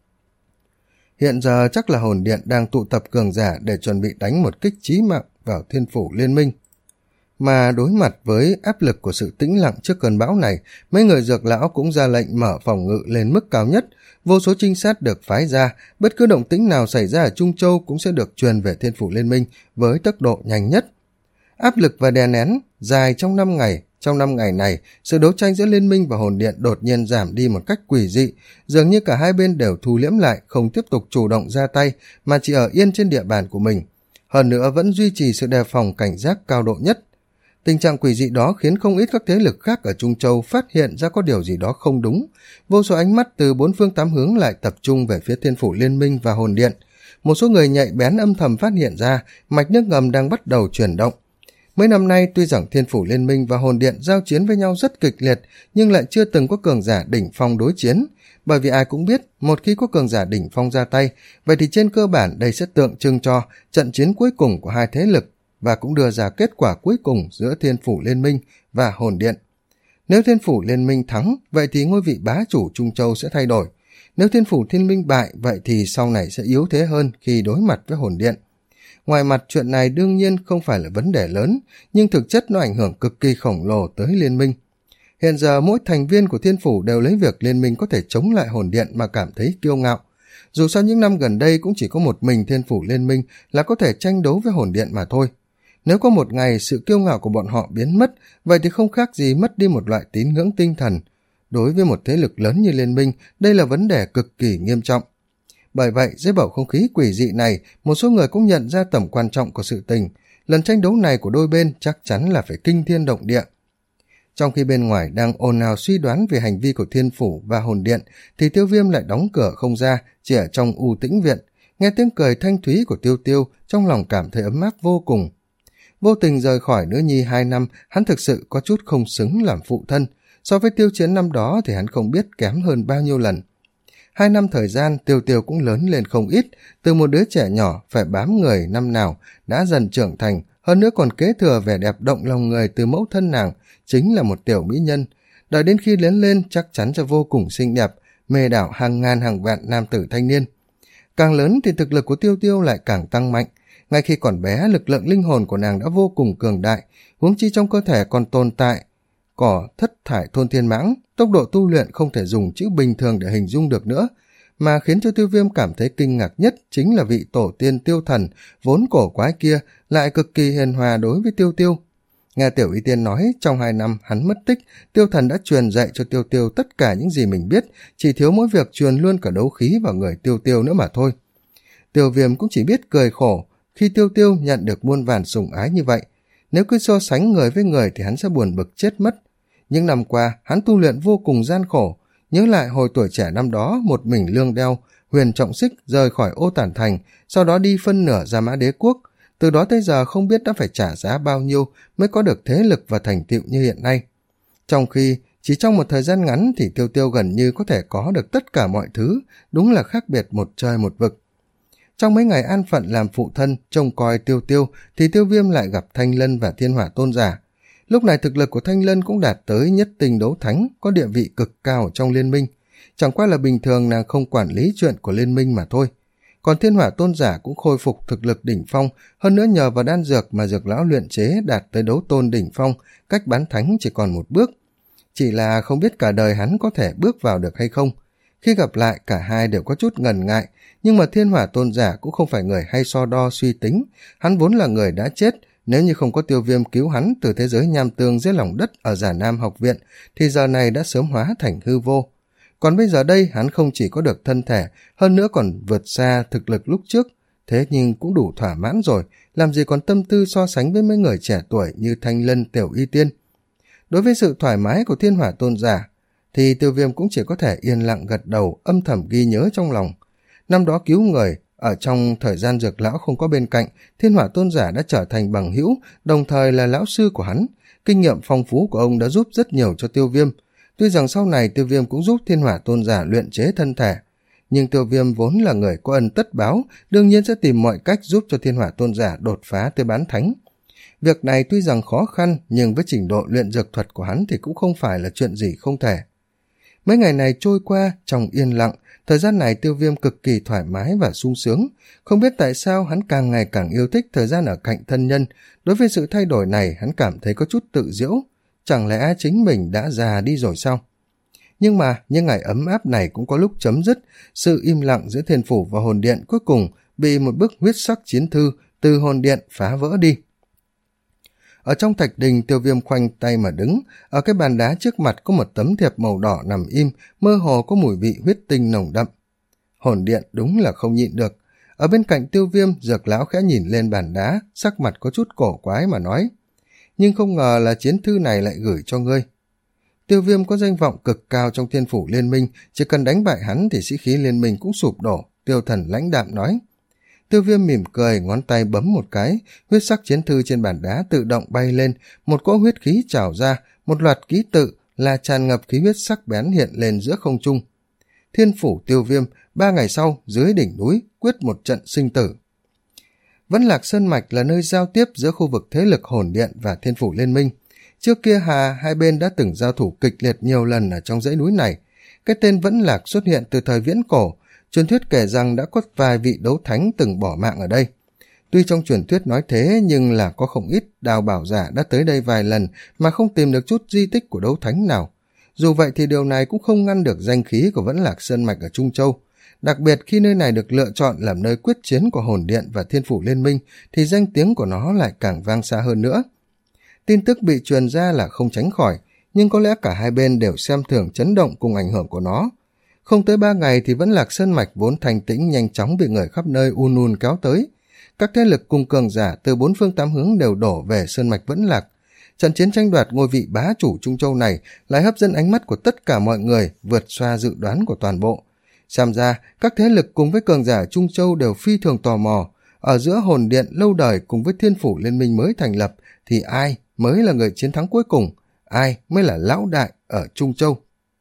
Hiện giờ chắc là hồn điện đang tụ tập cường giả để chuẩn bị đánh một kích chí mạng vào thiên phủ liên minh. Mà đối mặt với áp lực của sự tĩnh lặng trước cơn bão này, mấy người dược lão cũng ra lệnh mở phòng ngự lên mức cao nhất, vô số trinh sát được phái ra, bất cứ động tĩnh nào xảy ra ở Trung Châu cũng sẽ được truyền về thiên phủ liên minh với tốc độ nhanh nhất. Áp lực và đè nén dài trong năm ngày, trong năm ngày này, sự đấu tranh giữa liên minh và hồn điện đột nhiên giảm đi một cách quỷ dị, dường như cả hai bên đều thu liễm lại, không tiếp tục chủ động ra tay, mà chỉ ở yên trên địa bàn của mình. Hơn nữa vẫn duy trì sự đề phòng cảnh giác cao độ nhất. Tình trạng quỷ dị đó khiến không ít các thế lực khác ở Trung Châu phát hiện ra có điều gì đó không đúng. Vô số ánh mắt từ bốn phương tám hướng lại tập trung về phía thiên phủ liên minh và hồn điện. Một số người nhạy bén âm thầm phát hiện ra mạch nước ngầm đang bắt đầu chuyển động. Mấy năm nay tuy rằng thiên phủ liên minh và hồn điện giao chiến với nhau rất kịch liệt, nhưng lại chưa từng có cường giả đỉnh phong đối chiến. Bởi vì ai cũng biết, một khi có cường giả đỉnh phong ra tay, vậy thì trên cơ bản đây sẽ tượng trưng cho trận chiến cuối cùng của hai thế lực, và cũng đưa ra kết quả cuối cùng giữa thiên phủ liên minh và hồn điện. Nếu thiên phủ liên minh thắng, vậy thì ngôi vị bá chủ Trung Châu sẽ thay đổi. Nếu thiên phủ thiên minh bại, vậy thì sau này sẽ yếu thế hơn khi đối mặt với hồn điện. Ngoài mặt chuyện này đương nhiên không phải là vấn đề lớn, nhưng thực chất nó ảnh hưởng cực kỳ khổng lồ tới liên minh. Hiện giờ mỗi thành viên của thiên phủ đều lấy việc liên minh có thể chống lại hồn điện mà cảm thấy kiêu ngạo. Dù sao những năm gần đây cũng chỉ có một mình thiên phủ liên minh là có thể tranh đấu với hồn điện mà thôi. Nếu có một ngày sự kiêu ngạo của bọn họ biến mất, vậy thì không khác gì mất đi một loại tín ngưỡng tinh thần. Đối với một thế lực lớn như liên minh, đây là vấn đề cực kỳ nghiêm trọng. Bởi vậy, dưới bầu không khí quỷ dị này, một số người cũng nhận ra tầm quan trọng của sự tình. Lần tranh đấu này của đôi bên chắc chắn là phải kinh thiên động địa. Trong khi bên ngoài đang ồn ào suy đoán về hành vi của thiên phủ và hồn điện, thì Tiêu Viêm lại đóng cửa không ra, chỉ ở trong u tĩnh viện. Nghe tiếng cười thanh thúy của Tiêu Tiêu, trong lòng cảm thấy ấm áp vô cùng. Vô tình rời khỏi nữ nhi hai năm, hắn thực sự có chút không xứng làm phụ thân. So với Tiêu Chiến năm đó thì hắn không biết kém hơn bao nhiêu lần. Hai năm thời gian, Tiêu Tiêu cũng lớn lên không ít, từ một đứa trẻ nhỏ phải bám người năm nào, đã dần trưởng thành, hơn nữa còn kế thừa vẻ đẹp động lòng người từ mẫu thân nàng, chính là một tiểu mỹ nhân. Đợi đến khi lớn lên chắc chắn sẽ vô cùng xinh đẹp, mê đảo hàng ngàn hàng vạn nam tử thanh niên. Càng lớn thì thực lực của Tiêu Tiêu lại càng tăng mạnh. Ngay khi còn bé, lực lượng linh hồn của nàng đã vô cùng cường đại, huống chi trong cơ thể còn tồn tại cỏ thất thải thôn thiên mãng, tốc độ tu luyện không thể dùng chữ bình thường để hình dung được nữa, mà khiến cho Tiêu Viêm cảm thấy kinh ngạc nhất chính là vị tổ tiên Tiêu Thần vốn cổ quái kia lại cực kỳ hiền hòa đối với Tiêu Tiêu. Nghe Tiểu Y Tiên nói, trong hai năm hắn mất tích, Tiêu Thần đã truyền dạy cho Tiêu Tiêu tất cả những gì mình biết, chỉ thiếu mỗi việc truyền luôn cả đấu khí vào người Tiêu Tiêu nữa mà thôi. Tiêu Viêm cũng chỉ biết cười khổ khi Tiêu Tiêu nhận được muôn vàn sủng ái như vậy. Nếu cứ so sánh người với người thì hắn sẽ buồn bực chết mất. Những năm qua, hắn tu luyện vô cùng gian khổ, nhớ lại hồi tuổi trẻ năm đó một mình lương đeo, huyền trọng xích rời khỏi Ô Tản Thành, sau đó đi phân nửa Gia Mã Đế Quốc. Từ đó tới giờ không biết đã phải trả giá bao nhiêu mới có được thế lực và thành tựu như hiện nay. Trong khi, chỉ trong một thời gian ngắn thì Tiêu Tiêu gần như có thể có được tất cả mọi thứ, đúng là khác biệt một trời một vực. Trong mấy ngày an phận làm phụ thân, trông coi Tiêu Tiêu, thì Tiêu Viêm lại gặp Thanh Lân và Thiên Hỏa Tôn Giả. Lúc này thực lực của Thanh Lân cũng đạt tới nhất tinh đấu thánh, có địa vị cực cao trong liên minh. Chẳng qua là bình thường nàng không quản lý chuyện của liên minh mà thôi. Còn Thiên Hỏa Tôn Giả cũng khôi phục thực lực đỉnh phong, hơn nữa nhờ vào đan dược mà dược lão luyện chế đạt tới đấu tôn đỉnh phong, cách bán thánh chỉ còn một bước. Chỉ là không biết cả đời hắn có thể bước vào được hay không. Khi gặp lại cả hai đều có chút ngần ngại, nhưng mà Thiên Hỏa Tôn Giả cũng không phải người hay so đo suy tính, hắn vốn là người đã chết. Nếu như không có Tiêu Viêm cứu hắn từ thế giới nham tương dưới lòng đất ở Già Nam học viện, thì giờ này đã sớm hóa thành hư vô. Còn bây giờ đây hắn không chỉ có được thân thể, hơn nữa còn vượt xa thực lực lúc trước, thế nhưng cũng đủ thỏa mãn rồi, làm gì còn tâm tư so sánh với mấy người trẻ tuổi như Thanh Lân, Tiểu Y Tiên. Đối với sự thoải mái của Thiên Hỏa Tôn Giả, thì Tiêu Viêm cũng chỉ có thể yên lặng gật đầu, âm thầm ghi nhớ trong lòng. Năm đó cứu người, ở trong thời gian dược lão không có bên cạnh, Thiên Hỏa Tôn Giả đã trở thành bằng hữu, đồng thời là lão sư của hắn. Kinh nghiệm phong phú của ông đã giúp rất nhiều cho Tiêu Viêm. Tuy rằng sau này Tiêu Viêm cũng giúp Thiên Hỏa Tôn Giả luyện chế thân thể, nhưng Tiêu Viêm vốn là người có ân tất báo, đương nhiên sẽ tìm mọi cách giúp cho Thiên Hỏa Tôn Giả đột phá tới bán thánh. Việc này tuy rằng khó khăn, nhưng với trình độ luyện dược thuật của hắn thì cũng không phải là chuyện gì không thể. Mấy ngày này trôi qua trong yên lặng, thời gian này Tiêu Viêm cực kỳ thoải mái và sung sướng. Không biết tại sao hắn càng ngày càng yêu thích thời gian ở cạnh thân nhân. Đối với sự thay đổi này hắn cảm thấy có chút tự giễu. Chẳng lẽ chính mình đã già đi rồi sao? Nhưng mà những ngày ấm áp này cũng có lúc chấm dứt. Sự im lặng giữa thiên phủ và hồn điện cuối cùng bị một bức huyết sắc chiến thư từ hồn điện phá vỡ đi. Ở trong thạch đình, Tiêu Viêm khoanh tay mà đứng, ở cái bàn đá trước mặt có một tấm thiệp màu đỏ nằm im, mơ hồ có mùi vị huyết tinh nồng đậm. Hồn điện đúng là không nhịn được. Ở bên cạnh Tiêu Viêm, Dược lão khẽ nhìn lên bàn đá, sắc mặt có chút cổ quái mà nói: nhưng không ngờ là chiến thư này lại gửi cho ngươi. Tiêu Viêm có danh vọng cực cao trong thiên phủ liên minh, chỉ cần đánh bại hắn thì sĩ khí liên minh cũng sụp đổ. Tiêu Thần lãnh đạm nói. Tiêu Viêm mỉm cười, ngón tay bấm một cái, huyết sắc chiến thư trên bàn đá tự động bay lên, một cỗ huyết khí trào ra, một loạt ký tự là tràn ngập khí huyết sắc bén hiện lên giữa không trung. Thiên phủ Tiêu Viêm, ba ngày sau, dưới đỉnh núi, quyết một trận sinh tử. Vẫn Lạc Sơn Mạch là nơi giao tiếp giữa khu vực thế lực hồn điện và thiên phủ liên minh. Trước kia hà hai bên đã từng giao thủ kịch liệt nhiều lần ở trong dãy núi này. Cái tên Vẫn Lạc xuất hiện từ thời viễn cổ. Truyền thuyết kể rằng đã có vài vị đấu thánh từng bỏ mạng ở đây. Tuy trong truyền thuyết nói thế nhưng là có không ít đào bảo giả đã tới đây vài lần mà không tìm được chút di tích của đấu thánh nào. Dù vậy thì điều này cũng không ngăn được danh khí của Vẫn Lạc Sơn Mạch ở Trung Châu. Đặc biệt khi nơi này được lựa chọn làm nơi quyết chiến của hồn điện và thiên phủ liên minh thì danh tiếng của nó lại càng vang xa hơn nữa. Tin tức bị truyền ra là không tránh khỏi, nhưng có lẽ cả hai bên đều xem thường chấn động cùng ảnh hưởng của nó. Không tới ba ngày thì Vẫn Lạc Sơn Mạch vốn thanh tĩnh nhanh chóng bị người khắp nơi un un kéo tới. Các thế lực cùng cường giả từ bốn phương tám hướng đều đổ về Sơn Mạch Vẫn Lạc. Trận chiến tranh đoạt ngôi vị bá chủ Trung Châu này lại hấp dẫn ánh mắt của tất cả mọi người, vượt xa dự đoán của toàn bộ. Xem ra, các thế lực cùng với cường giả Trung Châu đều phi thường tò mò. Ở giữa hồn điện lâu đời cùng với thiên phủ liên minh mới thành lập, thì ai mới là người chiến thắng cuối cùng? Ai mới là lão đại ở Trung Châu?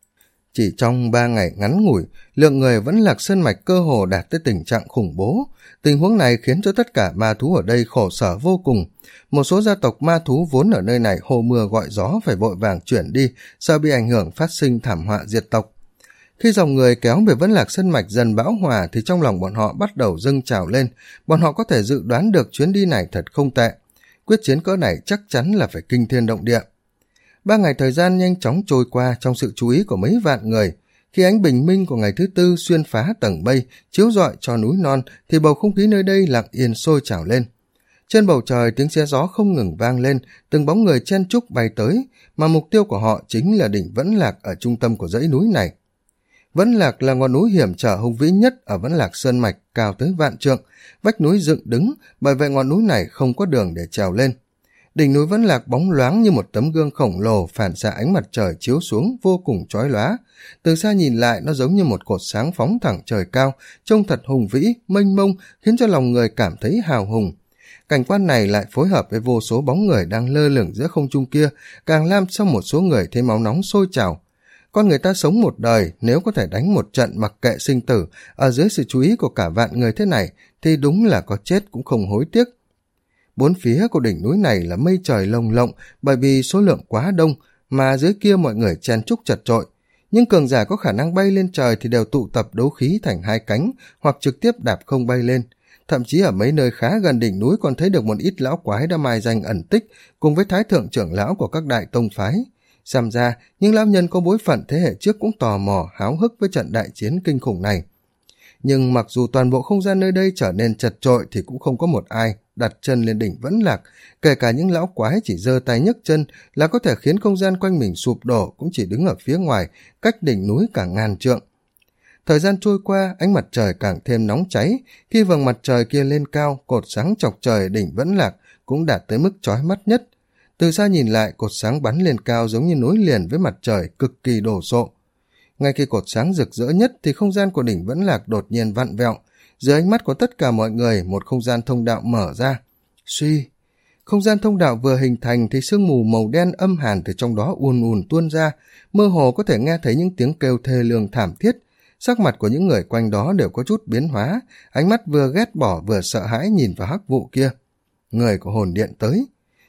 Chỉ trong ba ngày ngắn ngủi, lượng người Vẫn Lạc Sơn Mạch cơ hồ đạt tới tình trạng khủng bố. Tình huống này khiến cho tất cả ma thú ở đây khổ sở vô cùng. Một số gia tộc ma thú vốn ở nơi này hô mưa gọi gió phải vội vàng chuyển đi, sợ bị ảnh hưởng phát sinh thảm họa diệt tộc. Khi dòng người kéo về Vẫn Lạc Sơn Mạch dần bão hòa thì trong lòng bọn họ bắt đầu dâng trào lên. Bọn họ có thể dự đoán được chuyến đi này thật không tệ. Quyết chiến cỡ này chắc chắn là phải kinh thiên động địa. Ba ngày thời gian nhanh chóng trôi qua trong sự chú ý của mấy vạn người. Khi ánh bình minh của ngày thứ tư xuyên phá tầng mây, chiếu rọi cho núi non, thì bầu không khí nơi đây lặng yên sôi trào lên. Trên bầu trời tiếng xe gió không ngừng vang lên, từng bóng người chen chúc bay tới, mà mục tiêu của họ chính là đỉnh Vẫn Lạc ở trung tâm của dãy núi này. Vẫn Lạc là ngọn núi hiểm trở hùng vĩ nhất ở Vẫn Lạc Sơn Mạch, cao tới vạn trượng, vách núi dựng đứng, bởi vậy ngọn núi này không có đường để trèo lên. Đỉnh núi Vẫn Lạc bóng loáng như một tấm gương khổng lồ phản xạ ánh mặt trời chiếu xuống vô cùng chói lóa. Từ xa nhìn lại nó giống như một cột sáng phóng thẳng trời cao, trông thật hùng vĩ, mênh mông, khiến cho lòng người cảm thấy hào hùng. Cảnh quan này lại phối hợp với vô số bóng người đang lơ lửng giữa không trung kia, càng làm cho một số người thấy máu nóng sôi trào. Con người ta sống một đời, nếu có thể đánh một trận mặc kệ sinh tử, ở dưới sự chú ý của cả vạn người thế này, thì đúng là có chết cũng không hối tiếc. Bốn phía của đỉnh núi này là mây trời lồng lộng, bởi vì số lượng quá đông, mà dưới kia mọi người chen chúc chật chội. Nhưng cường giả có khả năng bay lên trời thì đều tụ tập đấu khí thành hai cánh, hoặc trực tiếp đạp không bay lên. Thậm chí ở mấy nơi khá gần đỉnh núi còn thấy được một ít lão quái đã mai danh ẩn tích, cùng với thái thượng trưởng lão của các đại tông phái. Xem ra, những lão nhân có bối phận thế hệ trước cũng tò mò, háo hức với trận đại chiến kinh khủng này. Nhưng mặc dù toàn bộ không gian nơi đây trở nên chật chội thì cũng không có một ai đặt chân lên đỉnh Vẫn Lạc, kể cả những lão quái chỉ giơ tay nhấc chân là có thể khiến không gian quanh mình sụp đổ cũng chỉ đứng ở phía ngoài, cách đỉnh núi cả ngàn trượng. Thời gian trôi qua, ánh mặt trời càng thêm nóng cháy, khi vầng mặt trời kia lên cao, cột sáng chọc trời đỉnh Vẫn Lạc cũng đạt tới mức chói mắt nhất. Từ xa nhìn lại, cột sáng bắn lên cao giống như nối liền với mặt trời, cực kỳ đồ sộ. Ngay khi cột sáng rực rỡ nhất thì không gian của đỉnh Vẫn Lạc đột nhiên vặn vẹo. Dưới ánh mắt của tất cả mọi người, một không gian thông đạo mở ra. Suy! Không gian thông đạo vừa hình thành thì sương mù màu đen âm hàn từ trong đó ùn ùn tuôn ra, mơ hồ có thể nghe thấy những tiếng kêu thê lương thảm thiết. Sắc mặt của những người quanh đó đều có chút biến hóa, ánh mắt vừa ghét bỏ vừa sợ hãi nhìn vào hắc vụ kia. Người của hồn điện tới.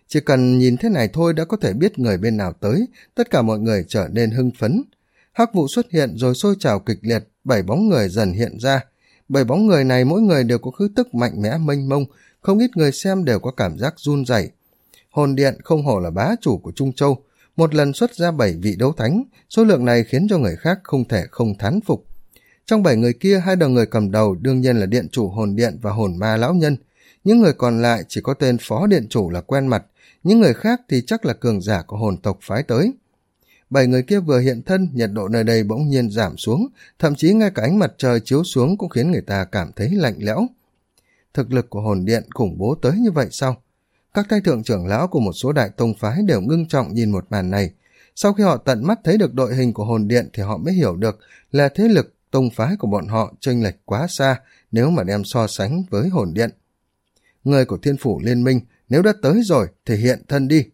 Chỉ cần nhìn thế này thôi đã có thể biết người bên nào tới, tất cả mọi người trở nên hưng phấn. Hắc vụ xuất hiện rồi sôi trào kịch liệt, bảy bóng người dần hiện ra. Bảy bóng người này mỗi người đều có khí tức mạnh mẽ mênh mông, không ít người xem đều có cảm giác run rẩy. Hồn điện không hổ là bá chủ của Trung Châu, một lần xuất ra bảy vị đấu thánh, số lượng này khiến cho người khác không thể không thán phục. Trong bảy người kia, hai đầu người cầm đầu đương nhiên là điện chủ hồn điện và hồn ma lão nhân. Những người còn lại chỉ có tên phó điện chủ là quen mặt, những người khác thì chắc là cường giả của hồn tộc phái tới. Bảy người kia vừa hiện thân, nhiệt độ nơi đây bỗng nhiên giảm xuống, thậm chí ngay cả ánh mặt trời chiếu xuống cũng khiến người ta cảm thấy lạnh lẽo. Thực lực của hồn điện khủng bố tới như vậy sao? Các thái thượng trưởng lão của một số đại tông phái đều ngưng trọng nhìn một màn này. Sau khi họ tận mắt thấy được đội hình của hồn điện thì họ mới hiểu được là thế lực tông phái của bọn họ chênh lệch quá xa nếu mà đem so sánh với hồn điện. Người của Thiên Phủ Liên Minh nếu đã tới rồi thì hiện thân đi.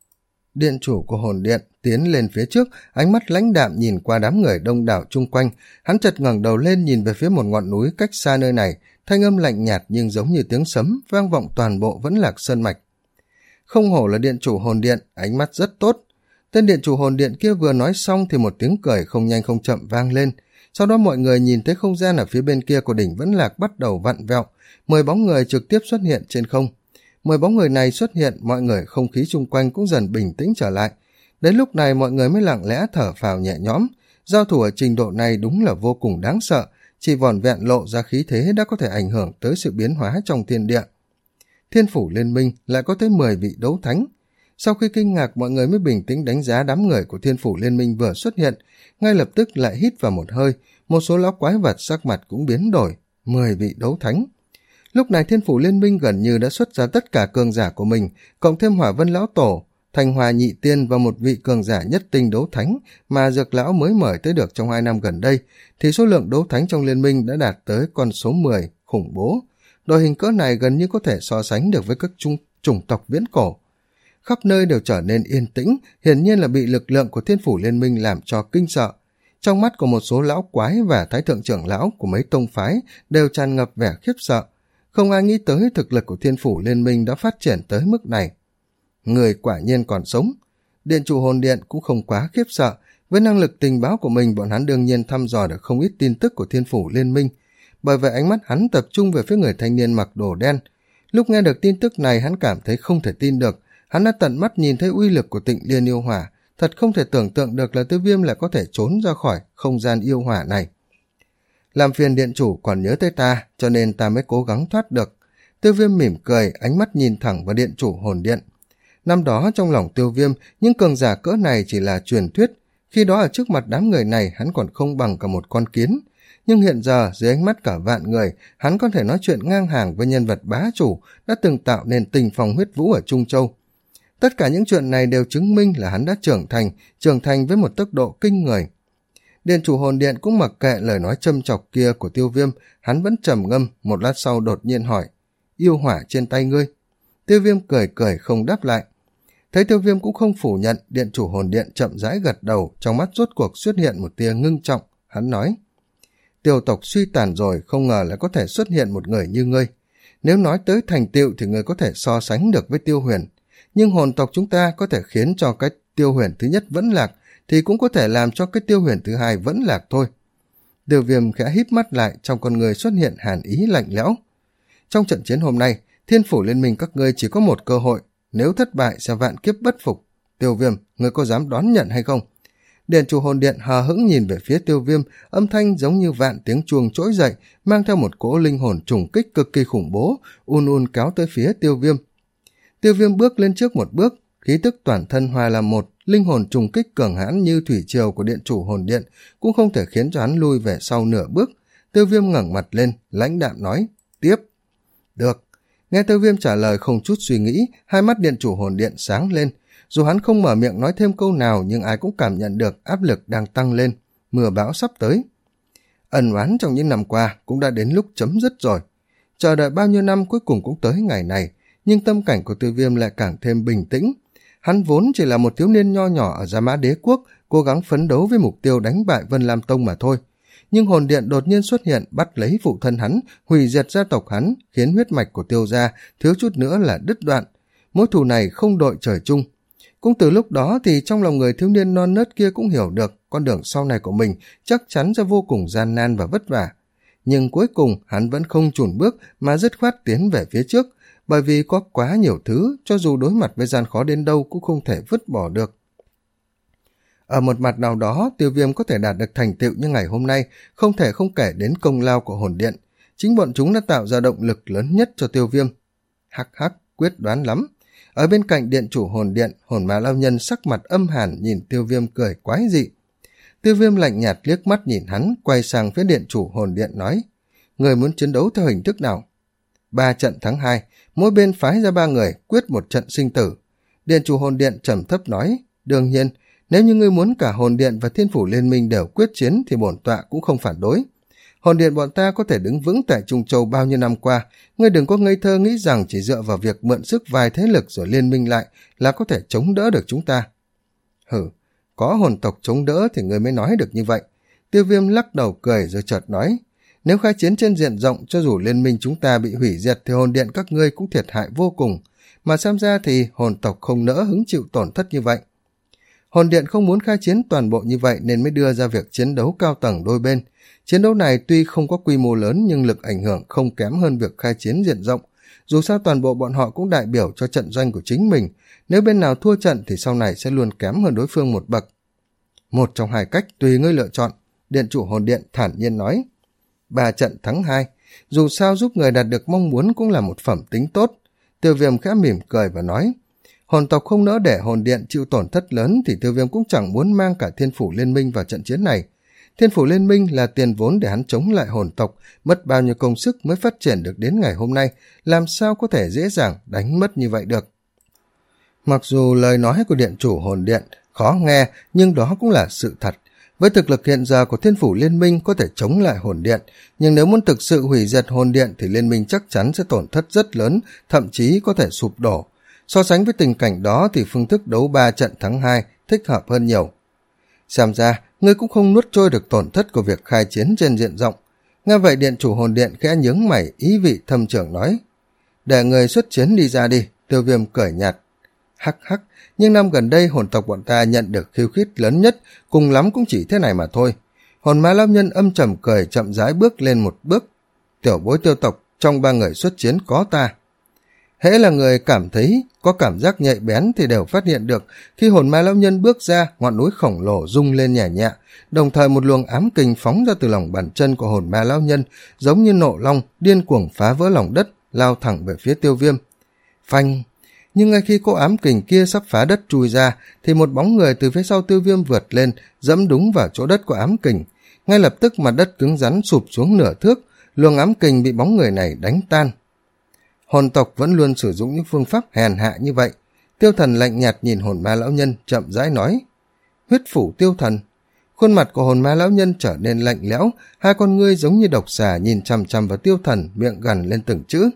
Điện chủ của hồn điện tiến lên phía trước, ánh mắt lãnh đạm nhìn qua đám người đông đảo chung quanh. Hắn chợt ngẩng đầu lên nhìn về phía một ngọn núi cách xa nơi này, thanh âm lạnh nhạt nhưng giống như tiếng sấm vang vọng toàn bộ Vẫn Lạc Sơn Mạch. Không hổ là điện chủ hồn điện, ánh mắt rất tốt. Tên điện chủ hồn điện kia vừa nói xong thì một tiếng cười không nhanh không chậm vang lên. Sau đó mọi người nhìn thấy không gian ở phía bên kia của đỉnh Vẫn Lạc bắt đầu vặn vẹo, mười bóng người trực tiếp xuất hiện trên không. Mười bóng người này xuất hiện, mọi người không khí chung quanh cũng dần bình tĩnh trở lại. Đến lúc này mọi người mới lặng lẽ thở phào nhẹ nhõm. Giao thủ ở trình độ này đúng là vô cùng đáng sợ, chỉ vỏn vẹn lộ ra khí thế đã có thể ảnh hưởng tới sự biến hóa trong thiên địa. Thiên Phủ Liên Minh lại có tới mười vị đấu thánh. Sau khi kinh ngạc, mọi người mới bình tĩnh đánh giá đám người của Thiên Phủ Liên Minh vừa xuất hiện, ngay lập tức lại hít vào một hơi, một số lão quái vật sắc mặt cũng biến đổi, mười vị đấu thánh. Lúc này Thiên Phủ Liên Minh gần như đã xuất ra tất cả cường giả của mình, cộng thêm Hỏa Vân Lão Tổ, Thành Hòa Nhị Tiên và một vị cường giả nhất tinh đấu thánh mà Dược Lão mới mời tới được trong hai năm gần đây, thì số lượng đấu thánh trong liên minh đã đạt tới con số mười, khủng bố. Đội hình cỡ này gần như có thể so sánh được với các trung, chủng tộc viễn cổ. Khắp nơi đều trở nên yên tĩnh, hiển nhiên là bị lực lượng của Thiên Phủ Liên Minh làm cho kinh sợ. Trong mắt của một số lão quái và thái thượng trưởng lão của mấy tông phái đều tràn ngập vẻ khiếp sợ. Không ai nghĩ tới thực lực của Thiên Phủ Liên Minh đã phát triển tới mức này. Người quả nhiên còn sống. Điện chủ hồn điện cũng không quá khiếp sợ. Với năng lực tình báo của mình, bọn hắn đương nhiên thăm dò được không ít tin tức của Thiên Phủ Liên Minh. Bởi vậy ánh mắt hắn tập trung về phía người thanh niên mặc đồ đen. Lúc nghe được tin tức này, hắn cảm thấy không thể tin được. Hắn đã tận mắt nhìn thấy uy lực của Tịnh Liên yêu hỏa. Thật không thể tưởng tượng được là Tiêu Viêm lại có thể trốn ra khỏi không gian yêu hỏa này. Làm phiền điện chủ còn nhớ tới ta, cho nên ta mới cố gắng thoát được. Tiêu Viêm mỉm cười, ánh mắt nhìn thẳng vào điện chủ hồn điện. Năm đó trong lòng Tiêu Viêm, những cường giả cỡ này chỉ là truyền thuyết. Khi đó ở trước mặt đám người này, hắn còn không bằng cả một con kiến. Nhưng hiện giờ, dưới ánh mắt cả vạn người, hắn có thể nói chuyện ngang hàng với nhân vật bá chủ đã từng tạo nên tình phong huyết vũ ở Trung Châu. Tất cả những chuyện này đều chứng minh là hắn đã trưởng thành, trưởng thành với một tốc độ kinh người. Điện chủ hồn điện cũng mặc kệ lời nói châm chọc kia của Tiêu Viêm, hắn vẫn trầm ngâm, một lát sau đột nhiên hỏi, yêu hỏa trên tay ngươi. Tiêu Viêm cười cười không đáp lại. Thấy Tiêu Viêm cũng không phủ nhận, điện chủ hồn điện chậm rãi gật đầu, trong mắt rốt cuộc xuất hiện một tia ngưng trọng, hắn nói, Tiêu tộc suy tàn rồi, không ngờ lại có thể xuất hiện một người như ngươi. Nếu nói tới thành tựu thì ngươi có thể so sánh được với Tiêu Huyền, nhưng hồn tộc chúng ta có thể khiến cho cái Tiêu Huyền thứ nhất vẫn lạc, thì cũng có thể làm cho cái Tiêu Huyền thứ hai vẫn lạc thôi. Tiêu Viêm khẽ híp mắt lại, trong con người xuất hiện hàn ý lạnh lẽo. Trong trận chiến hôm nay, Thiên Phủ Liên Minh các ngươi chỉ có một cơ hội, nếu thất bại sẽ vạn kiếp bất phục. Tiêu Viêm, ngươi có dám đón nhận hay không? Điện chủ hồn điện hờ hững nhìn về phía Tiêu Viêm, âm thanh giống như vạn tiếng chuông trỗi dậy, mang theo một cỗ linh hồn trùng kích cực kỳ khủng bố, un un kéo tới phía Tiêu Viêm. Tiêu Viêm bước lên trước một bước, khí tức toàn thân hòa làm một, linh hồn trùng kích cường hãn như thủy triều của điện chủ hồn điện cũng không thể khiến cho hắn lui về sau nửa bước. Tiêu Viêm ngẩng mặt lên, lãnh đạm nói, tiếp. Được. Nghe Tiêu Viêm trả lời không chút suy nghĩ, hai mắt điện chủ hồn điện sáng lên. Dù hắn không mở miệng nói thêm câu nào, nhưng ai cũng cảm nhận được áp lực đang tăng lên, mưa bão sắp tới. Ân oán trong những năm qua cũng đã đến lúc chấm dứt rồi. Chờ đợi bao nhiêu năm cuối cùng cũng tới ngày này, nhưng tâm cảnh của Tiêu Viêm lại càng thêm bình tĩnh. Hắn vốn chỉ là một thiếu niên nho nhỏ ở Gia Mã Đế Quốc, cố gắng phấn đấu với mục tiêu đánh bại Vân Lam Tông mà thôi. Nhưng hồn điện đột nhiên xuất hiện, bắt lấy phụ thân hắn, hủy diệt gia tộc hắn, khiến huyết mạch của Tiêu gia thiếu chút nữa là đứt đoạn. mối thù này không đội trời chung. Cũng từ lúc đó thì trong lòng người thiếu niên non nớt kia cũng hiểu được con đường sau này của mình chắc chắn sẽ vô cùng gian nan và vất vả. Nhưng cuối cùng hắn vẫn không chùn bước mà dứt khoát tiến về phía trước, bởi vì có quá nhiều thứ, cho dù đối mặt với gian khó đến đâu cũng không thể vứt bỏ được. Ở một mặt nào đó, Tiêu Viêm có thể đạt được thành tựu như ngày hôm nay, không thể không kể đến công lao của hồn điện. Chính bọn chúng đã tạo ra động lực lớn nhất cho Tiêu Viêm. Hắc hắc, quyết đoán lắm. Ở bên cạnh điện chủ hồn điện, hồn ma lao nhân sắc mặt âm hàn nhìn Tiêu Viêm cười quái dị. Tiêu Viêm lạnh nhạt liếc mắt nhìn hắn, quay sang phía điện chủ hồn điện nói: người muốn chiến đấu theo hình thức nào? Ba trận thắng hai, mỗi bên phái ra ba người, quyết một trận sinh tử. Điện chủ hồn điện trầm thấp nói: đương nhiên, nếu như ngươi muốn cả hồn điện và thiên phủ liên minh đều quyết chiến thì bổn tọa cũng không phản đối. Hồn điện bọn ta có thể đứng vững tại Trung Châu bao nhiêu năm qua, ngươi đừng có ngây thơ nghĩ rằng chỉ dựa vào việc mượn sức vài thế lực rồi liên minh lại là có thể chống đỡ được chúng ta. Hử, có hồn tộc chống đỡ thì ngươi mới nói được như vậy. Tiêu Viêm lắc đầu cười rồi chợt nói: nếu khai chiến trên diện rộng, cho dù liên minh chúng ta bị hủy diệt thì hồn điện các ngươi cũng thiệt hại vô cùng, mà xem ra thì hồn tộc không nỡ hứng chịu tổn thất như vậy. Hồn điện không muốn khai chiến toàn bộ như vậy nên mới đưa ra việc chiến đấu cao tầng đôi bên. Chiến đấu này tuy không có quy mô lớn nhưng lực ảnh hưởng không kém hơn việc khai chiến diện rộng. Dù sao toàn bộ bọn họ cũng đại biểu cho trận doanh của chính mình. Nếu bên nào thua trận thì sau này sẽ luôn kém hơn đối phương một bậc. Một trong hai cách tùy ngươi lựa chọn, điện chủ hồn điện thản nhiên nói. Ba trận thắng hai, dù sao giúp người đạt được mong muốn cũng là một phẩm tính tốt. Tiêu Viêm khẽ mỉm cười và nói: hồn tộc không nỡ để hồn điện chịu tổn thất lớn thì Tiêu Viêm cũng chẳng muốn mang cả thiên phủ liên minh vào trận chiến này. Thiên phủ liên minh là tiền vốn để hắn chống lại hồn tộc, mất bao nhiêu công sức mới phát triển được đến ngày hôm nay, làm sao có thể dễ dàng đánh mất như vậy được. Mặc dù lời nói của điện chủ hồn điện khó nghe, nhưng đó cũng là sự thật. Với thực lực hiện giờ của thiên phủ liên minh có thể chống lại hồn điện, nhưng nếu muốn thực sự hủy diệt hồn điện thì liên minh chắc chắn sẽ tổn thất rất lớn, thậm chí có thể sụp đổ. So sánh với tình cảnh đó thì phương thức đấu ba trận thắng hai thích hợp hơn nhiều. Xem ra, ngươi cũng không nuốt trôi được tổn thất của việc khai chiến trên diện rộng. Nghe vậy điện chủ hồn điện khẽ nhướng mày, ý vị thâm trưởng nói: để người xuất chiến đi ra đi. Tiêu Viêm cười nhạt: hắc hắc, nhưng năm gần đây hồn tộc bọn ta nhận được khiêu khích lớn nhất, cùng lắm cũng chỉ thế này mà thôi. Hồn ma lão nhân âm trầm cười, chậm rãi bước lên một bước. Tiểu bối Tiêu tộc, trong ba người xuất chiến có ta. Hễ là người cảm thấy có cảm giác nhạy bén thì đều phát hiện được, khi hồn ma lão nhân bước ra, ngọn núi khổng lồ rung lên nhẹ nhẹ, đồng thời một luồng ám kình phóng ra từ lòng bàn chân của hồn ma lão nhân, giống như nộ long điên cuồng phá vỡ lòng đất, lao thẳng về phía Tiêu Viêm. Phanh! Nhưng ngay khi cô ám kình kia sắp phá đất chui ra thì một bóng người từ phía sau Tiêu Viêm vượt lên, dẫm đúng vào chỗ đất của ám kình. Ngay lập tức mặt đất cứng rắn sụp xuống nửa thước, luồng ám kình bị bóng người này đánh tan. Hồn tộc vẫn luôn sử dụng những phương pháp hèn hạ như vậy. Tiêu Thần lạnh nhạt nhìn hồn ma lão nhân, chậm rãi nói: huyết phủ tiêu thần. Khuôn mặt của hồn ma lão nhân trở nên lạnh lẽo, hai con ngươi giống như độc xà nhìn chằm chằm vào Tiêu Thần, miệng gằn lên từng chữ: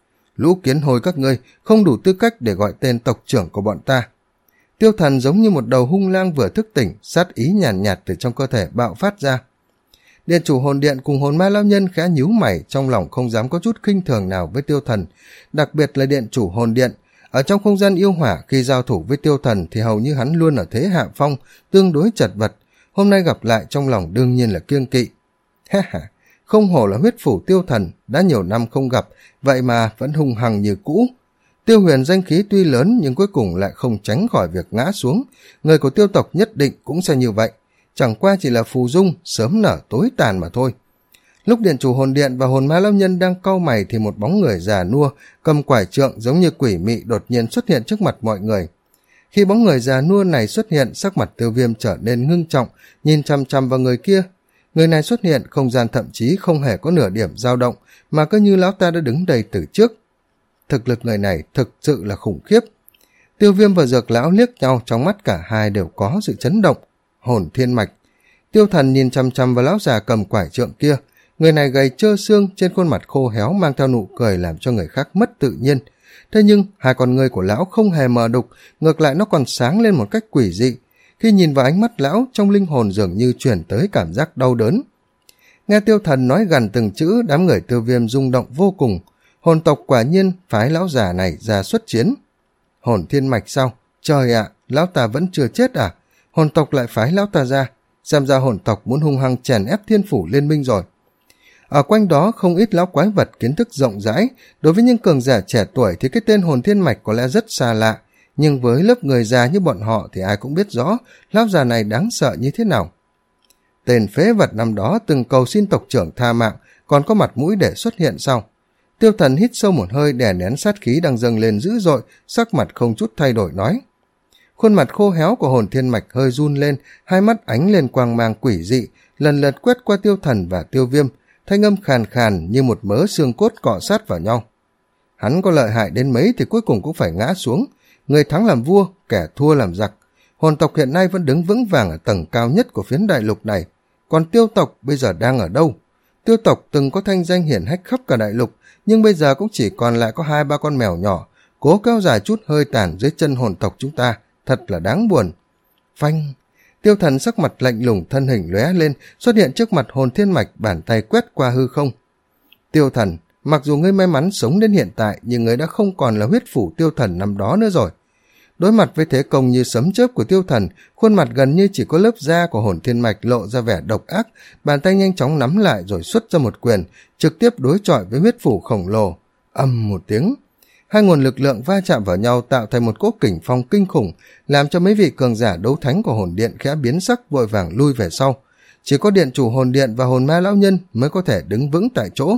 lũ kiến hôi các ngươi không đủ tư cách để gọi tên tộc trưởng của bọn ta. Tiêu Thần giống như một đầu hung lang vừa thức tỉnh, sát ý nhàn nhạt, nhạt từ trong cơ thể bạo phát ra. Điện chủ hồn điện cùng hồn ma lão nhân khẽ nhíu mày, trong lòng không dám có chút khinh thường nào với Tiêu Thần, đặc biệt là điện chủ hồn điện. Ở trong không gian yêu hỏa, khi giao thủ với Tiêu Thần thì hầu như hắn luôn ở thế hạ phong, tương đối chật vật. Hôm nay gặp lại trong lòng đương nhiên là kiêng kỵ. Ha ha, không hổ là huyết phủ Tiêu Thần, đã nhiều năm không gặp, vậy mà vẫn hung hăng như cũ. Tiêu Huyền danh khí tuy lớn nhưng cuối cùng lại không tránh khỏi việc ngã xuống, người của Tiêu tộc nhất định cũng sẽ như vậy. Chẳng qua chỉ là phù dung, sớm nở tối tàn mà thôi. Lúc điện chủ hồn điện và hồn ma lão nhân đang cau mày thì một bóng người già nua, cầm quải trượng giống như quỷ mị đột nhiên xuất hiện trước mặt mọi người. Khi bóng người già nua này xuất hiện, sắc mặt Tiêu Viêm trở nên ngưng trọng, nhìn chăm chăm vào người kia. Người này xuất hiện, không gian thậm chí không hề có nửa điểm dao động, mà cứ như lão ta đã đứng đây từ trước. Thực lực người này thực sự là khủng khiếp. Tiêu Viêm và Dược lão liếc nhau, trong mắt cả hai đều có sự chấn động. Hồn thiên mạch. Tiêu Thần nhìn chăm chăm vào lão già cầm quải trượng kia. Người này gầy trơ xương, trên khuôn mặt khô héo mang theo nụ cười làm cho người khác mất tự nhiên. Thế nhưng hai con ngươi của lão không hề mờ đục, ngược lại nó còn sáng lên một cách quỷ dị. Khi nhìn vào ánh mắt lão, trong linh hồn dường như chuyển tới cảm giác đau đớn. Nghe Tiêu Thần nói gần từng chữ, đám người Tiêu Viêm rung động vô cùng. Hồn tộc quả nhiên phái lão già này ra xuất chiến. Hồn thiên mạch sao? Trời ạ, à, lão ta vẫn chưa chết à? Hồn tộc lại phái lão ta ra, xem ra hồn tộc muốn hung hăng chèn ép thiên phủ liên minh rồi. Ở quanh đó không ít lão quái vật kiến thức rộng rãi, đối với những cường giả trẻ tuổi thì cái tên hồn thiên mạch có lẽ rất xa lạ, nhưng với lớp người già như bọn họ thì ai cũng biết rõ lão già này đáng sợ như thế nào. Tên phế vật năm đó từng cầu xin tộc trưởng tha mạng, còn có mặt mũi để xuất hiện sau. Tiêu Thần hít sâu một hơi đè nén sát khí đang dâng lên dữ dội, sắc mặt không chút thay đổi nói. Khuôn mặt khô héo của hồn thiên mạch hơi run lên, hai mắt ánh lên quang mang quỷ dị, lần lượt quét qua Tiêu Thần và Tiêu Viêm, thanh âm khàn khàn như một mớ xương cốt cọ sát vào nhau. Hắn có lợi hại đến mấy thì cuối cùng cũng phải ngã xuống, người thắng làm vua, kẻ thua làm giặc. Hồn tộc hiện nay vẫn đứng vững vàng ở tầng cao nhất của phiến đại lục này, còn Tiêu tộc bây giờ đang ở đâu? Tiêu tộc từng có thanh danh hiển hách khắp cả đại lục, nhưng bây giờ cũng chỉ còn lại có hai ba con mèo nhỏ, cố kéo dài chút hơi tàn dưới chân hồn tộc chúng ta, thật là đáng buồn. Phanh! Tiêu Thần sắc mặt lạnh lùng, thân hình lóe lên, xuất hiện trước mặt hồn thiên mạch, bàn tay quét qua hư không. Tiêu Thần, mặc dù ngươi may mắn sống đến hiện tại, nhưng ngươi đã không còn là huyết phủ Tiêu Thần năm đó nữa rồi. Đối mặt với thế công như sấm chớp của Tiêu Thần, khuôn mặt gần như chỉ có lớp da của hồn thiên mạch lộ ra vẻ độc ác, bàn tay nhanh chóng nắm lại rồi xuất ra một quyền, trực tiếp đối chọi với huyết phủ khổng lồ. Ầm một tiếng, hai nguồn lực lượng va chạm vào nhau tạo thành một cỗ kình phong kinh khủng, làm cho mấy vị cường giả đấu thánh của hồn điện khẽ biến sắc, vội vàng lui về sau. Chỉ có điện chủ hồn điện và hồn ma lão nhân mới có thể đứng vững tại chỗ.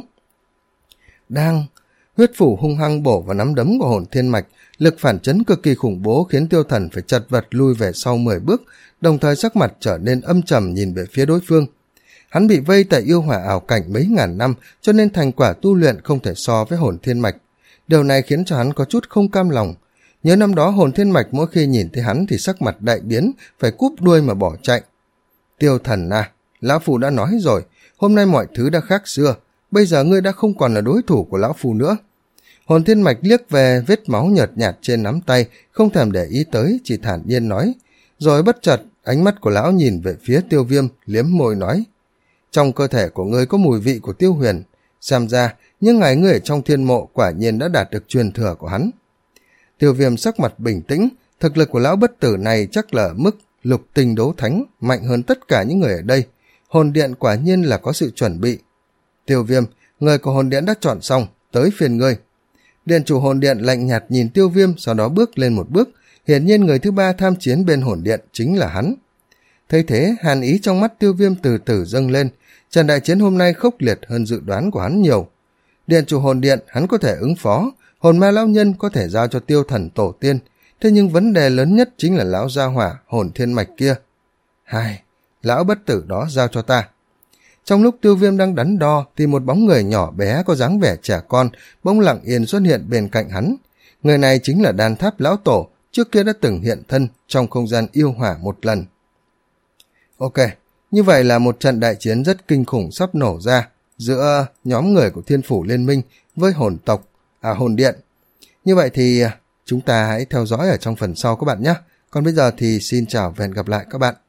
Đang huyết phủ hung hăng bổ vào nắm đấm của hồn thiên mạch, lực phản chấn cực kỳ khủng bố khiến Tiêu Thần phải chật vật lui về sau mười bước, đồng thời sắc mặt trở nên âm trầm nhìn về phía đối phương. Hắn bị vây tại yêu hỏa ảo cảnh mấy ngàn năm, cho nên thành quả tu luyện không thể so với hồn thiên mạch. Điều này khiến cho hắn có chút không cam lòng. Nhớ năm đó hồn thiên mạch mỗi khi nhìn thấy hắn thì sắc mặt đại biến, phải cúp đuôi mà bỏ chạy. Tiêu Thần à, lão phù đã nói rồi, hôm nay mọi thứ đã khác xưa, bây giờ ngươi đã không còn là đối thủ của lão phù nữa. Hồn thiên mạch liếc về vết máu nhợt nhạt trên nắm tay, không thèm để ý tới, chỉ thản nhiên nói. Rồi bất chợt, ánh mắt của lão nhìn về phía Tiêu Viêm, liếm môi nói. Trong cơ thể của ngươi có mùi vị của Tiêu Huyền, xem ra những ngày ngươi ở trong thiên mộ quả nhiên đã đạt được truyền thừa của hắn. Tiêu Viêm sắc mặt bình tĩnh, thực lực của lão bất tử này chắc là mức lục tinh đấu thánh, mạnh hơn tất cả những người ở đây. Hồn điện quả nhiên là có sự chuẩn bị. Tiêu Viêm, người của hồn điện đã chọn xong, tới phiên ngươi. Điện chủ hồn điện lạnh nhạt nhìn Tiêu Viêm, sau đó bước lên một bước, hiển nhiên người thứ ba tham chiến bên hồn điện chính là hắn. Thấy thế, hàn ý trong mắt Tiêu Viêm từ từ dâng lên, trận đại chiến hôm nay khốc liệt hơn dự đoán của hắn nhiều. Điện chủ hồn điện hắn có thể ứng phó, hồn ma lão nhân có thể giao cho Tiêu Thần tổ tiên, thế nhưng vấn đề lớn nhất chính là lão gia hỏa hồn thiên mạch kia. Hai, lão bất tử đó giao cho ta. Trong lúc Tiêu Viêm đang đắn đo thì một bóng người nhỏ bé có dáng vẻ trẻ con bỗng lặng yên xuất hiện bên cạnh hắn. Người này chính là Đan Tháp lão tổ, trước kia đã từng hiện thân trong không gian yêu hỏa một lần. Ok, như vậy là một trận đại chiến rất kinh khủng sắp nổ ra giữa nhóm người của Thiên Phủ Liên Minh với hồn tộc, à hồn điện. Như vậy thì chúng ta hãy theo dõi ở trong phần sau các bạn nhé. Còn bây giờ thì xin chào và hẹn gặp lại các bạn.